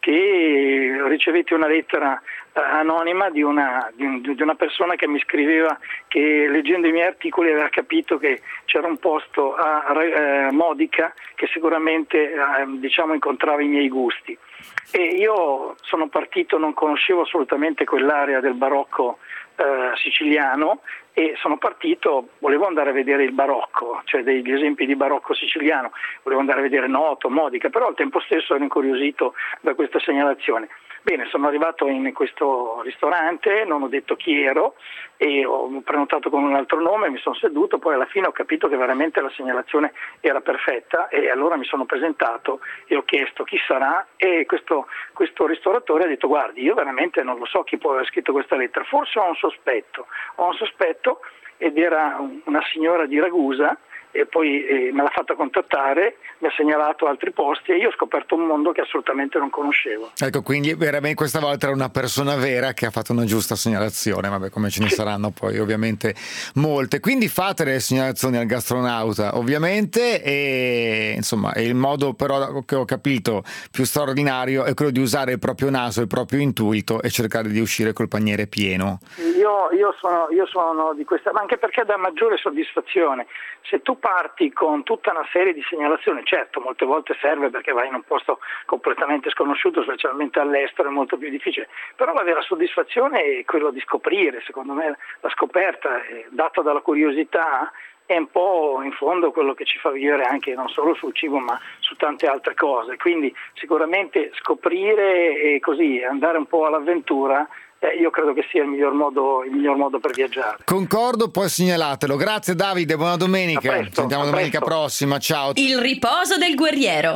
che ricevetti una lettera eh, anonima di una, di, un, di una persona che mi scriveva che leggendo i miei articoli aveva capito che c'era un posto a eh, Modica che sicuramente eh, diciamo incontrava i miei gusti. E io sono partito, non conoscevo assolutamente quell'area del barocco eh, siciliano, e sono partito, volevo andare a vedere il barocco, cioè degli esempi di barocco siciliano, volevo andare a vedere Noto, Modica, però al tempo stesso ero incuriosito da questa segnalazione. Bene, sono arrivato in questo ristorante, non ho detto chi ero e ho prenotato con un altro nome, mi sono seduto, poi alla fine ho capito che veramente la segnalazione era perfetta e allora mi sono presentato e ho chiesto chi sarà, e questo, questo ristoratore ha detto: guardi, io veramente non lo so chi può aver scritto questa lettera, forse ho un sospetto, ho un sospetto ed era una signora di Ragusa, e poi eh, me l'ha fatta contattare, mi ha segnalato altri posti e io ho scoperto un mondo che assolutamente non conoscevo. Ecco, quindi veramente questa volta era una persona vera che ha fatto una giusta segnalazione, vabbè, come ce ne sì. saranno poi ovviamente molte. Quindi fate le segnalazioni al gastronauta ovviamente, e insomma il modo però che ho capito più straordinario è quello di usare il proprio naso, il proprio intuito e cercare di uscire col paniere pieno. Io, io, sono, io sono di questa, ma anche perché dà maggiore soddisfazione. Se tu parti con tutta una serie di segnalazioni, certo molte volte serve perché vai in un posto completamente sconosciuto, specialmente all'estero è molto più difficile, però la vera soddisfazione è quello di scoprire. Secondo me la scoperta è data dalla curiosità, è un po' in fondo quello che ci fa vivere anche non solo sul cibo ma su tante altre cose, quindi sicuramente scoprire e così andare un po' all'avventura, Eh, io credo che sia il miglior modo, il miglior modo per viaggiare. Concordo, poi segnalatelo. Grazie Davide, buona domenica. Presto, ci sentiamo domenica prossima, ciao. Il riposo del guerriero.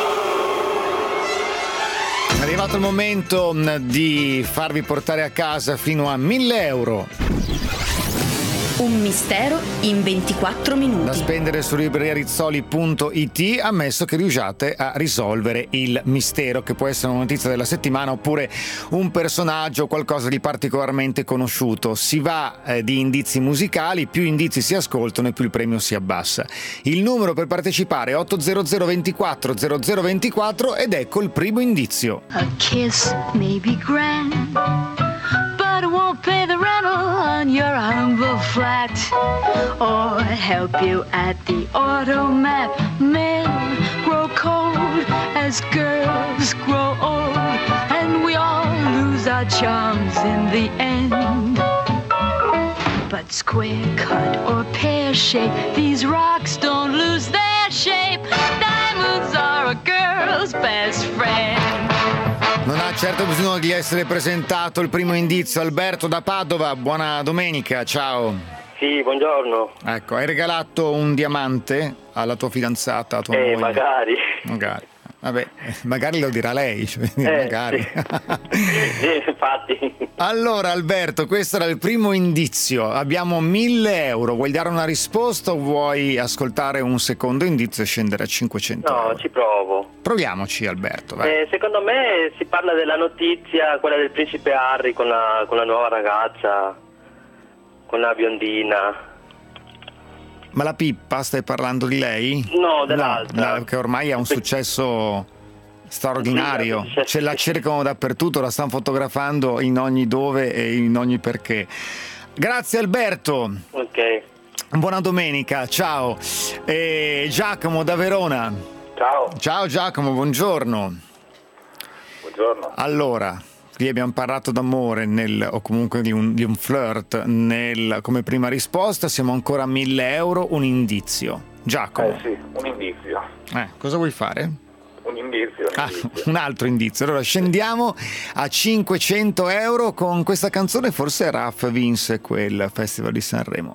È arrivato il momento di farvi portare a casa fino a mille euro. Un mistero in ventiquattro minuti. Da spendere su libreria rizzoli punto it, ammesso che riusciate a risolvere il mistero, che può essere una notizia della settimana oppure un personaggio o qualcosa di particolarmente conosciuto. Si va eh, di indizi musicali, più indizi si ascoltano e più il premio si abbassa. Il numero per partecipare è otto zero zero ventiquattro zero zero ventiquattro ed ecco il primo indizio. A kiss may be grand, but it won't pay the rental on your humble flat, or help you at the automat. Men grow cold as girls grow old, and we all lose our charms in the end. But square cut or pear shape, these rocks don't lose their shape. Diamonds are a girl's best friend. Non ha certo bisogno di essere presentato il primo indizio. Alberto da Padova, buona domenica, ciao. Sì, buongiorno. Ecco, hai regalato un diamante alla tua fidanzata, a tua eh, moglie? magari. Magari. Vabbè, magari lo dirà lei, cioè, eh, magari. Sì. sì, infatti. Allora Alberto, questo era il primo indizio. Abbiamo mille euro. Vuoi dare una risposta o vuoi ascoltare un secondo indizio e scendere a cinquecento No, euro? ci provo. Proviamoci Alberto, vai. Eh, secondo me si parla della notizia, quella del principe Harry con la, con la nuova ragazza, con la biondina. Ma la Pippa, stai parlando di lei? No, dell'altra. No, che ormai ha un successo straordinario. Ce la cercano dappertutto, la stanno fotografando in ogni dove e in ogni perché. Grazie Alberto. Ok. Buona domenica, ciao. E Giacomo da Verona. Ciao. Ciao Giacomo, buongiorno. Buongiorno. Allora, qui abbiamo parlato d'amore nel, o comunque di un, di un flirt nel, come prima risposta. Siamo ancora a mille euro, un indizio. Giacomo. Eh sì, un indizio. Eh, cosa vuoi fare? Un indizio. Un, ah, indizio. un altro indizio. Allora scendiamo a cinquecento euro con questa canzone. Forse Raf vinse quel Festival di Sanremo.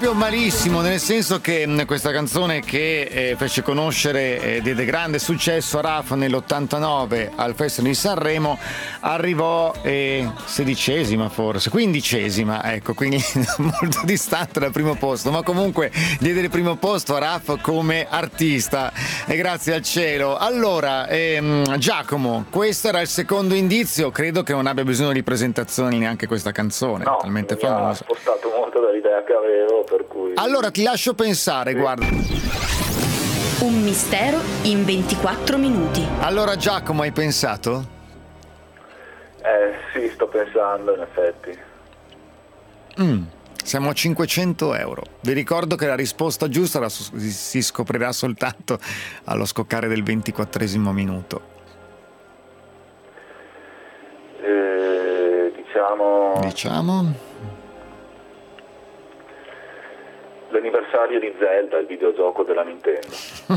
proprio malissimo, nel senso che mh, questa canzone che eh, fece conoscere e eh, diede grande successo a Raf nell'ottantanove al Festival di Sanremo, arrivò eh, sedicesima forse, quindicesima, ecco, quindi molto distante dal primo posto, ma comunque diede il primo posto a Raf come artista e grazie al cielo. Allora, ehm, Giacomo, questo era il secondo indizio, credo che non abbia bisogno di presentazioni neanche questa canzone, no, talmente mi famosa. ha spostato molto dall'idea che avevo, per cui... Allora ti lascio pensare, sì. Guarda. Un mistero in ventiquattro minuti. Allora Giacomo, hai pensato? Eh sì, sto pensando in effetti. Mm, siamo a cinquecento euro. Vi ricordo che la risposta giusta la si scoprirà soltanto allo scoccare del ventiquattresimo minuto. Eh, diciamo... Diciamo... L'anniversario di Zelda, il videogioco della Nintendo.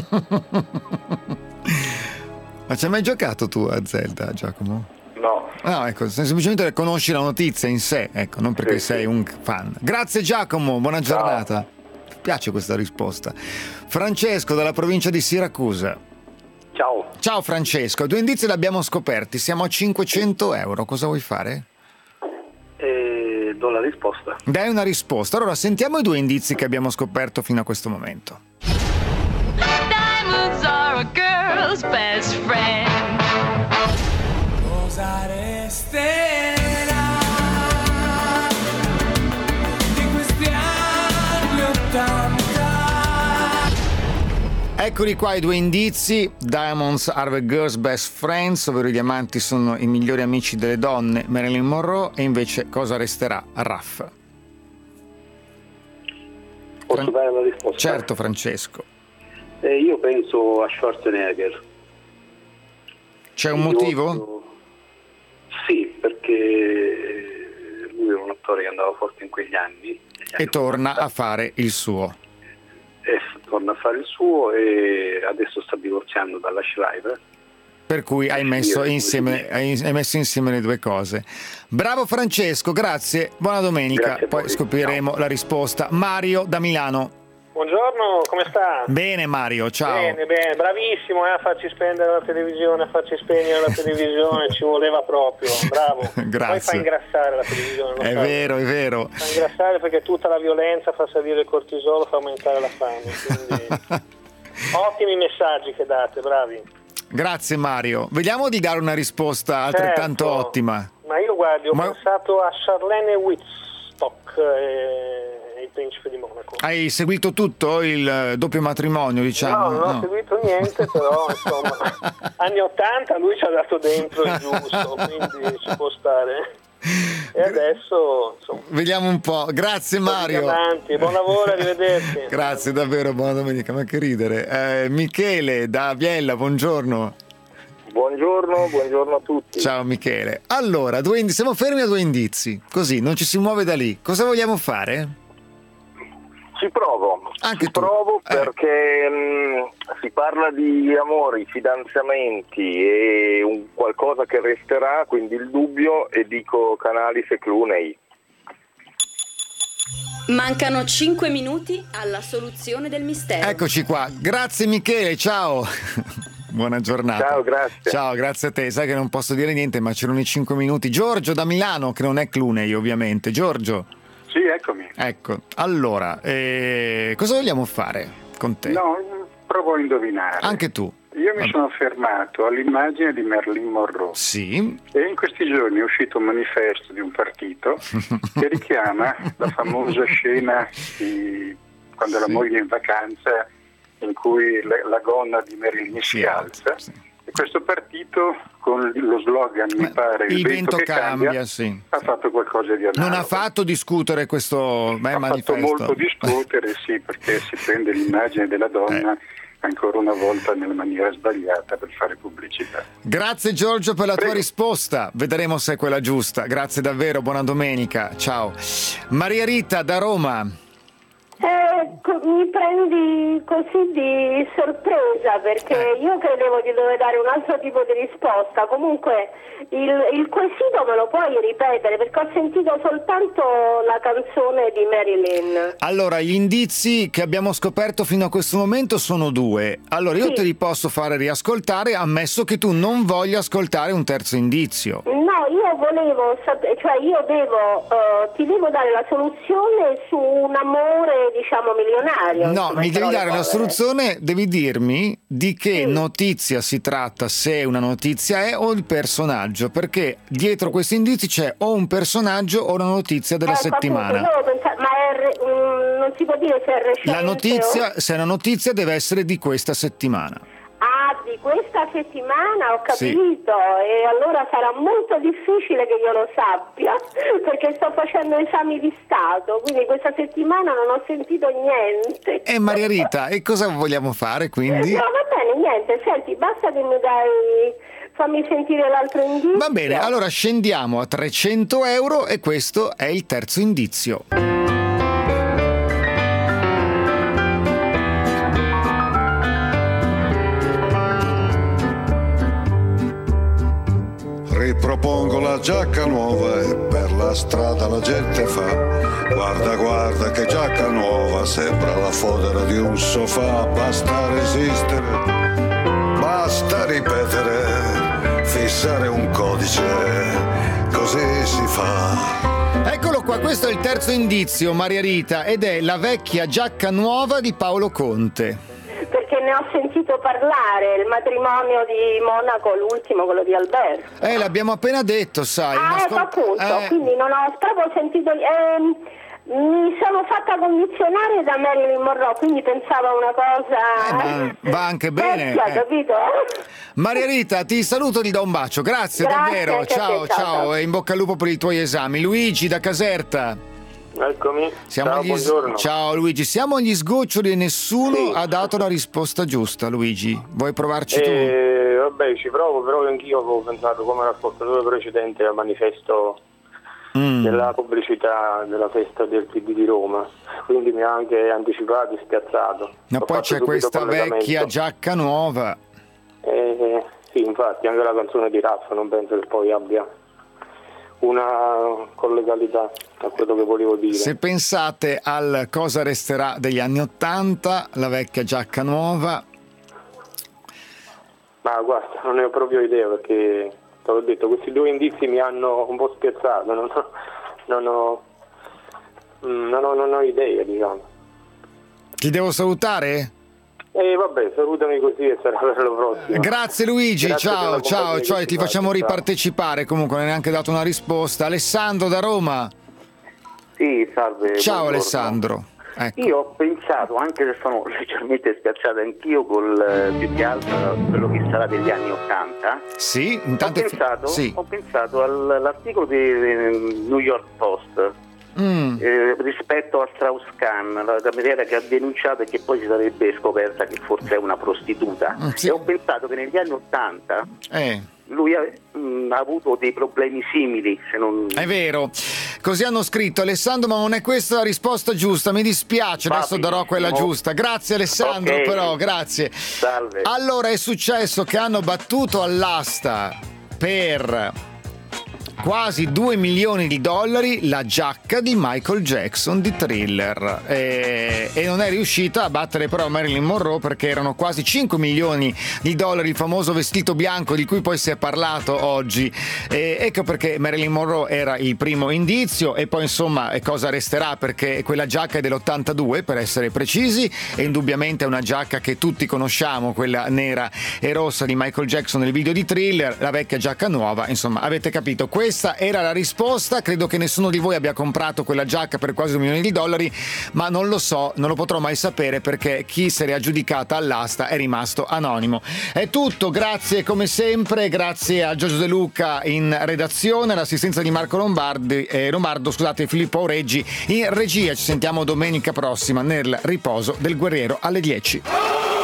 Ma ci hai mai giocato tu a Zelda, Giacomo? No. No, ecco, semplicemente conosci la notizia in sé, ecco, non perché sì, sei sì. un fan. Grazie Giacomo, buona giornata. Mi piace questa risposta. Francesco dalla provincia di Siracusa. Ciao. Ciao Francesco, due indizi li abbiamo scoperti, siamo a cinquecento euro, cosa vuoi fare? Eh, do la risposta. Dai una risposta, allora sentiamo i due indizi che abbiamo scoperto fino a questo momento. Diamonds are a girl's best friend. Cosa resterà di questi anni ottanta? Eccoli qua i due indizi. Diamonds are the girl's best friends, ovvero i diamanti sono i migliori amici delle donne, Marilyn Monroe, e invece cosa resterà? Raf. Posso Fran- dare la risposta? Certo Francesco. Eh, io penso a Schwarzenegger. C'è un io motivo? Penso... Sì, perché lui era un attore che andava forte in quegli anni. E torna a fare il suo. E torna a fare il suo e adesso sta divorziando dalla Schreiber. Per cui hai messo insieme, hai messo insieme le due cose. Bravo Francesco, grazie, buona domenica. Grazie. Poi scopriremo no. la risposta. Mario da Milano. Buongiorno, come sta? Bene Mario, ciao. Bene, bene, bravissimo eh, a farci spendere la televisione, a farci spegnere la televisione, ci voleva proprio, bravo. Grazie. Poi fa ingrassare la televisione. È sai? vero, è vero. Fa ingrassare perché tutta la violenza fa salire il cortisolo, fa aumentare la fame, quindi ottimi messaggi che date, bravi. Grazie Mario. Vediamo di dare una risposta altrettanto certo. ottima. Ma io guardi, ho Ma... pensato a Charlene Wittstock e il principe di Monaco. Hai seguito tutto il doppio matrimonio, diciamo? No, non ho no. seguito niente, però insomma, anni ottanta lui ci ha dato dentro il giusto, quindi ci può stare. E adesso insomma, vediamo un po'. Grazie Mario. Avanti. Buon lavoro, arrivederci. Grazie davvero, buona domenica, ma che ridere. Eh, Michele da Biella, buongiorno. Buongiorno, buongiorno a tutti. Ciao Michele. Allora, due indizi, siamo fermi a due indizi, così non ci si muove da lì. Cosa vogliamo fare? Ci provo, Anche ci tu. provo eh. perché mh, si parla di amori, fidanzamenti e un qualcosa che resterà, quindi il dubbio, e dico Canalis e Clooney. Mancano cinque minuti alla soluzione del mistero. Eccoci qua, grazie Michele, ciao. Buona giornata. Ciao, grazie. Ciao, grazie a te. Sai che non posso dire niente, ma c'erano i cinque minuti. Giorgio da Milano, che non è Clooney ovviamente. Giorgio. Sì, eccomi. Ecco, allora, eh, cosa vogliamo fare con te? No, provo a indovinare. Anche tu. Io mi sono fermato all'immagine di Marilyn Monroe. Sì. E in questi giorni è uscito un manifesto di un partito che richiama la famosa scena di quando sì. la moglie è in vacanza, in cui la, la gonna di Marilyn si, si alza. Sì. E questo partito, con lo slogan, mi pare, il, il vento, vento che cambia, cambia sì. ha fatto qualcosa di analogo. Non ha fatto discutere questo beh, ha manifesto. Ha fatto molto discutere, sì, perché si prende l'immagine della donna eh. ancora una volta nella maniera sbagliata per fare pubblicità. Grazie Giorgio per la Prego. tua risposta. Vedremo se è quella giusta. Grazie davvero, buona domenica. Ciao. Maria Rita da Roma. Eh, eh, co- mi prendi così di sorpresa, perché io credevo di dover dare un altro tipo di risposta. Comunque il, il quesito me lo puoi ripetere, perché ho sentito soltanto la canzone di Marilyn. Allora, gli indizi che abbiamo scoperto fino a questo momento sono due. Allora, io Sì. te li posso fare riascoltare, ammesso che tu non voglia ascoltare un terzo indizio. No, io volevo sapere, cioè io devo, eh, ti devo dare la soluzione su un amore, diciamo, milionario. No, insomma, mi devi parole dare una povere. soluzione, devi dirmi di che notizia si tratta, se una notizia è o il personaggio, perché dietro questi indizi c'è o un personaggio o una notizia della Ecco, settimana. appunto, io avevo pensato, ma è re- mm, non si può dire se è recente La notizia, o... se è una notizia, deve essere di questa settimana. Ah, di questa settimana, ho Sì. capito, e allora sarà molto difficile che io lo sappia, perché sto facendo esami di Stato, quindi questa settimana non ho sentito niente. E Maria Rita, e cosa vogliamo fare quindi? No, va bene, niente, senti, basta che mi dai, fammi sentire l'altro indizio. Va bene, allora scendiamo a trecento euro e questo è il terzo indizio. Ripropongo la giacca nuova e per la strada la gente fa: guarda, guarda che giacca nuova, sembra la fodera di un sofà. Basta resistere, basta ripetere, fissare un codice, così si fa. Eccolo qua, questo è il terzo indizio, Maria Rita, ed è La vecchia giacca nuova di Paolo Conte. Perché ne ho sentito parlare, il matrimonio di Monaco, l'ultimo, quello di Alberto. Eh, l'abbiamo appena detto, sai. Ah, ma ecco, ascol- appunto, eh, quindi non ho proprio sentito... ehm, mi sono fatta condizionare da Marilyn Monroe, quindi pensavo a una cosa... ma va anche bene. vecchia, eh. capito? Maria Rita, ti saluto, ti do un bacio. Grazie, Grazie, davvero. anche a te, Ciao, ciao, ciao, ciao. e in bocca al lupo per i tuoi esami. Luigi da Caserta. Eccomi, Siamo ciao, agli s- buongiorno. Ciao Luigi, siamo agli sgoccioli e nessuno Sì. ha dato la risposta giusta, Luigi. Vuoi provarci tu? Eh, vabbè, ci provo, però anch'io avevo pensato come l'ascoltatore precedente al manifesto Mm. della pubblicità della festa del P D di Roma, quindi mi ha anche anticipato e spiazzato. Ma Ho poi fatto c'è subito questa collegamento. vecchia giacca nuova. Eh, sì, infatti anche la canzone di Raffa non penso che poi abbia una collegatità a quello che volevo dire. Se pensate al Cosa resterà degli anni Ottanta, la vecchia giacca nuova. Ma guarda, non ne ho proprio idea, perché te l'ho detto, questi due indizi mi hanno un po' spiazzato, non ho, non ho, mm, non ho, non ho idea, diciamo. Ti devo salutare? E vabbè, salutami così e sarà per la prossima. Grazie Luigi, Grazie per ciao, la ciao, compagnia ciao, che ti ci facciamo fate, ciao. ripartecipare, comunque non hai neanche dato una risposta. Alessandro da Roma. Sì, salve. Ciao buongiorno. Alessandro. Ecco. Io ho pensato, anche se sono leggermente spiazzato anch'io, col eh, più che altro quello che sarà degli anni Ottanta. Sì, Ho intanto pensato, sì. ho pensato all- all'articolo di eh, New York Post Mm. eh, rispetto a Strauss-Kahn, la cameriera che ha denunciato e che poi si sarebbe scoperta che forse è una prostituta. Mm, sì. E ho pensato che negli anni Ottanta Eh. lui ha, mh, ha avuto dei problemi simili, se non... È vero, così hanno scritto Alessandro, ma non è questa la risposta giusta, mi dispiace, Va adesso darò quella benissimo. giusta. Grazie Alessandro, Ok. però, grazie. Salve. Allora è successo che hanno battuto all'asta per quasi due milioni di dollari la giacca di Michael Jackson di Thriller e, e non è riuscita a battere però Marilyn Monroe, perché erano quasi cinque milioni di dollari il famoso vestito bianco di cui poi si è parlato oggi, e ecco perché Marilyn Monroe era il primo indizio. E poi insomma e cosa resterà, perché quella giacca è dell'ottantadue per essere precisi, e indubbiamente è una giacca che tutti conosciamo, quella nera e rossa di Michael Jackson nel video di Thriller, la vecchia giacca nuova. Insomma, avete capito, questa era la risposta. Credo che nessuno di voi abbia comprato quella giacca per quasi un milione di dollari, ma non lo so, non lo potrò mai sapere, perché chi se l'è aggiudicata all'asta è rimasto anonimo. È tutto, grazie come sempre, grazie a Giorgio De Luca in redazione, l'assistenza di Marco Lombardi, eh, Lombardo, scusate, Filippo Aureggi in regia. Ci sentiamo domenica prossima nel riposo del guerriero alle dieci.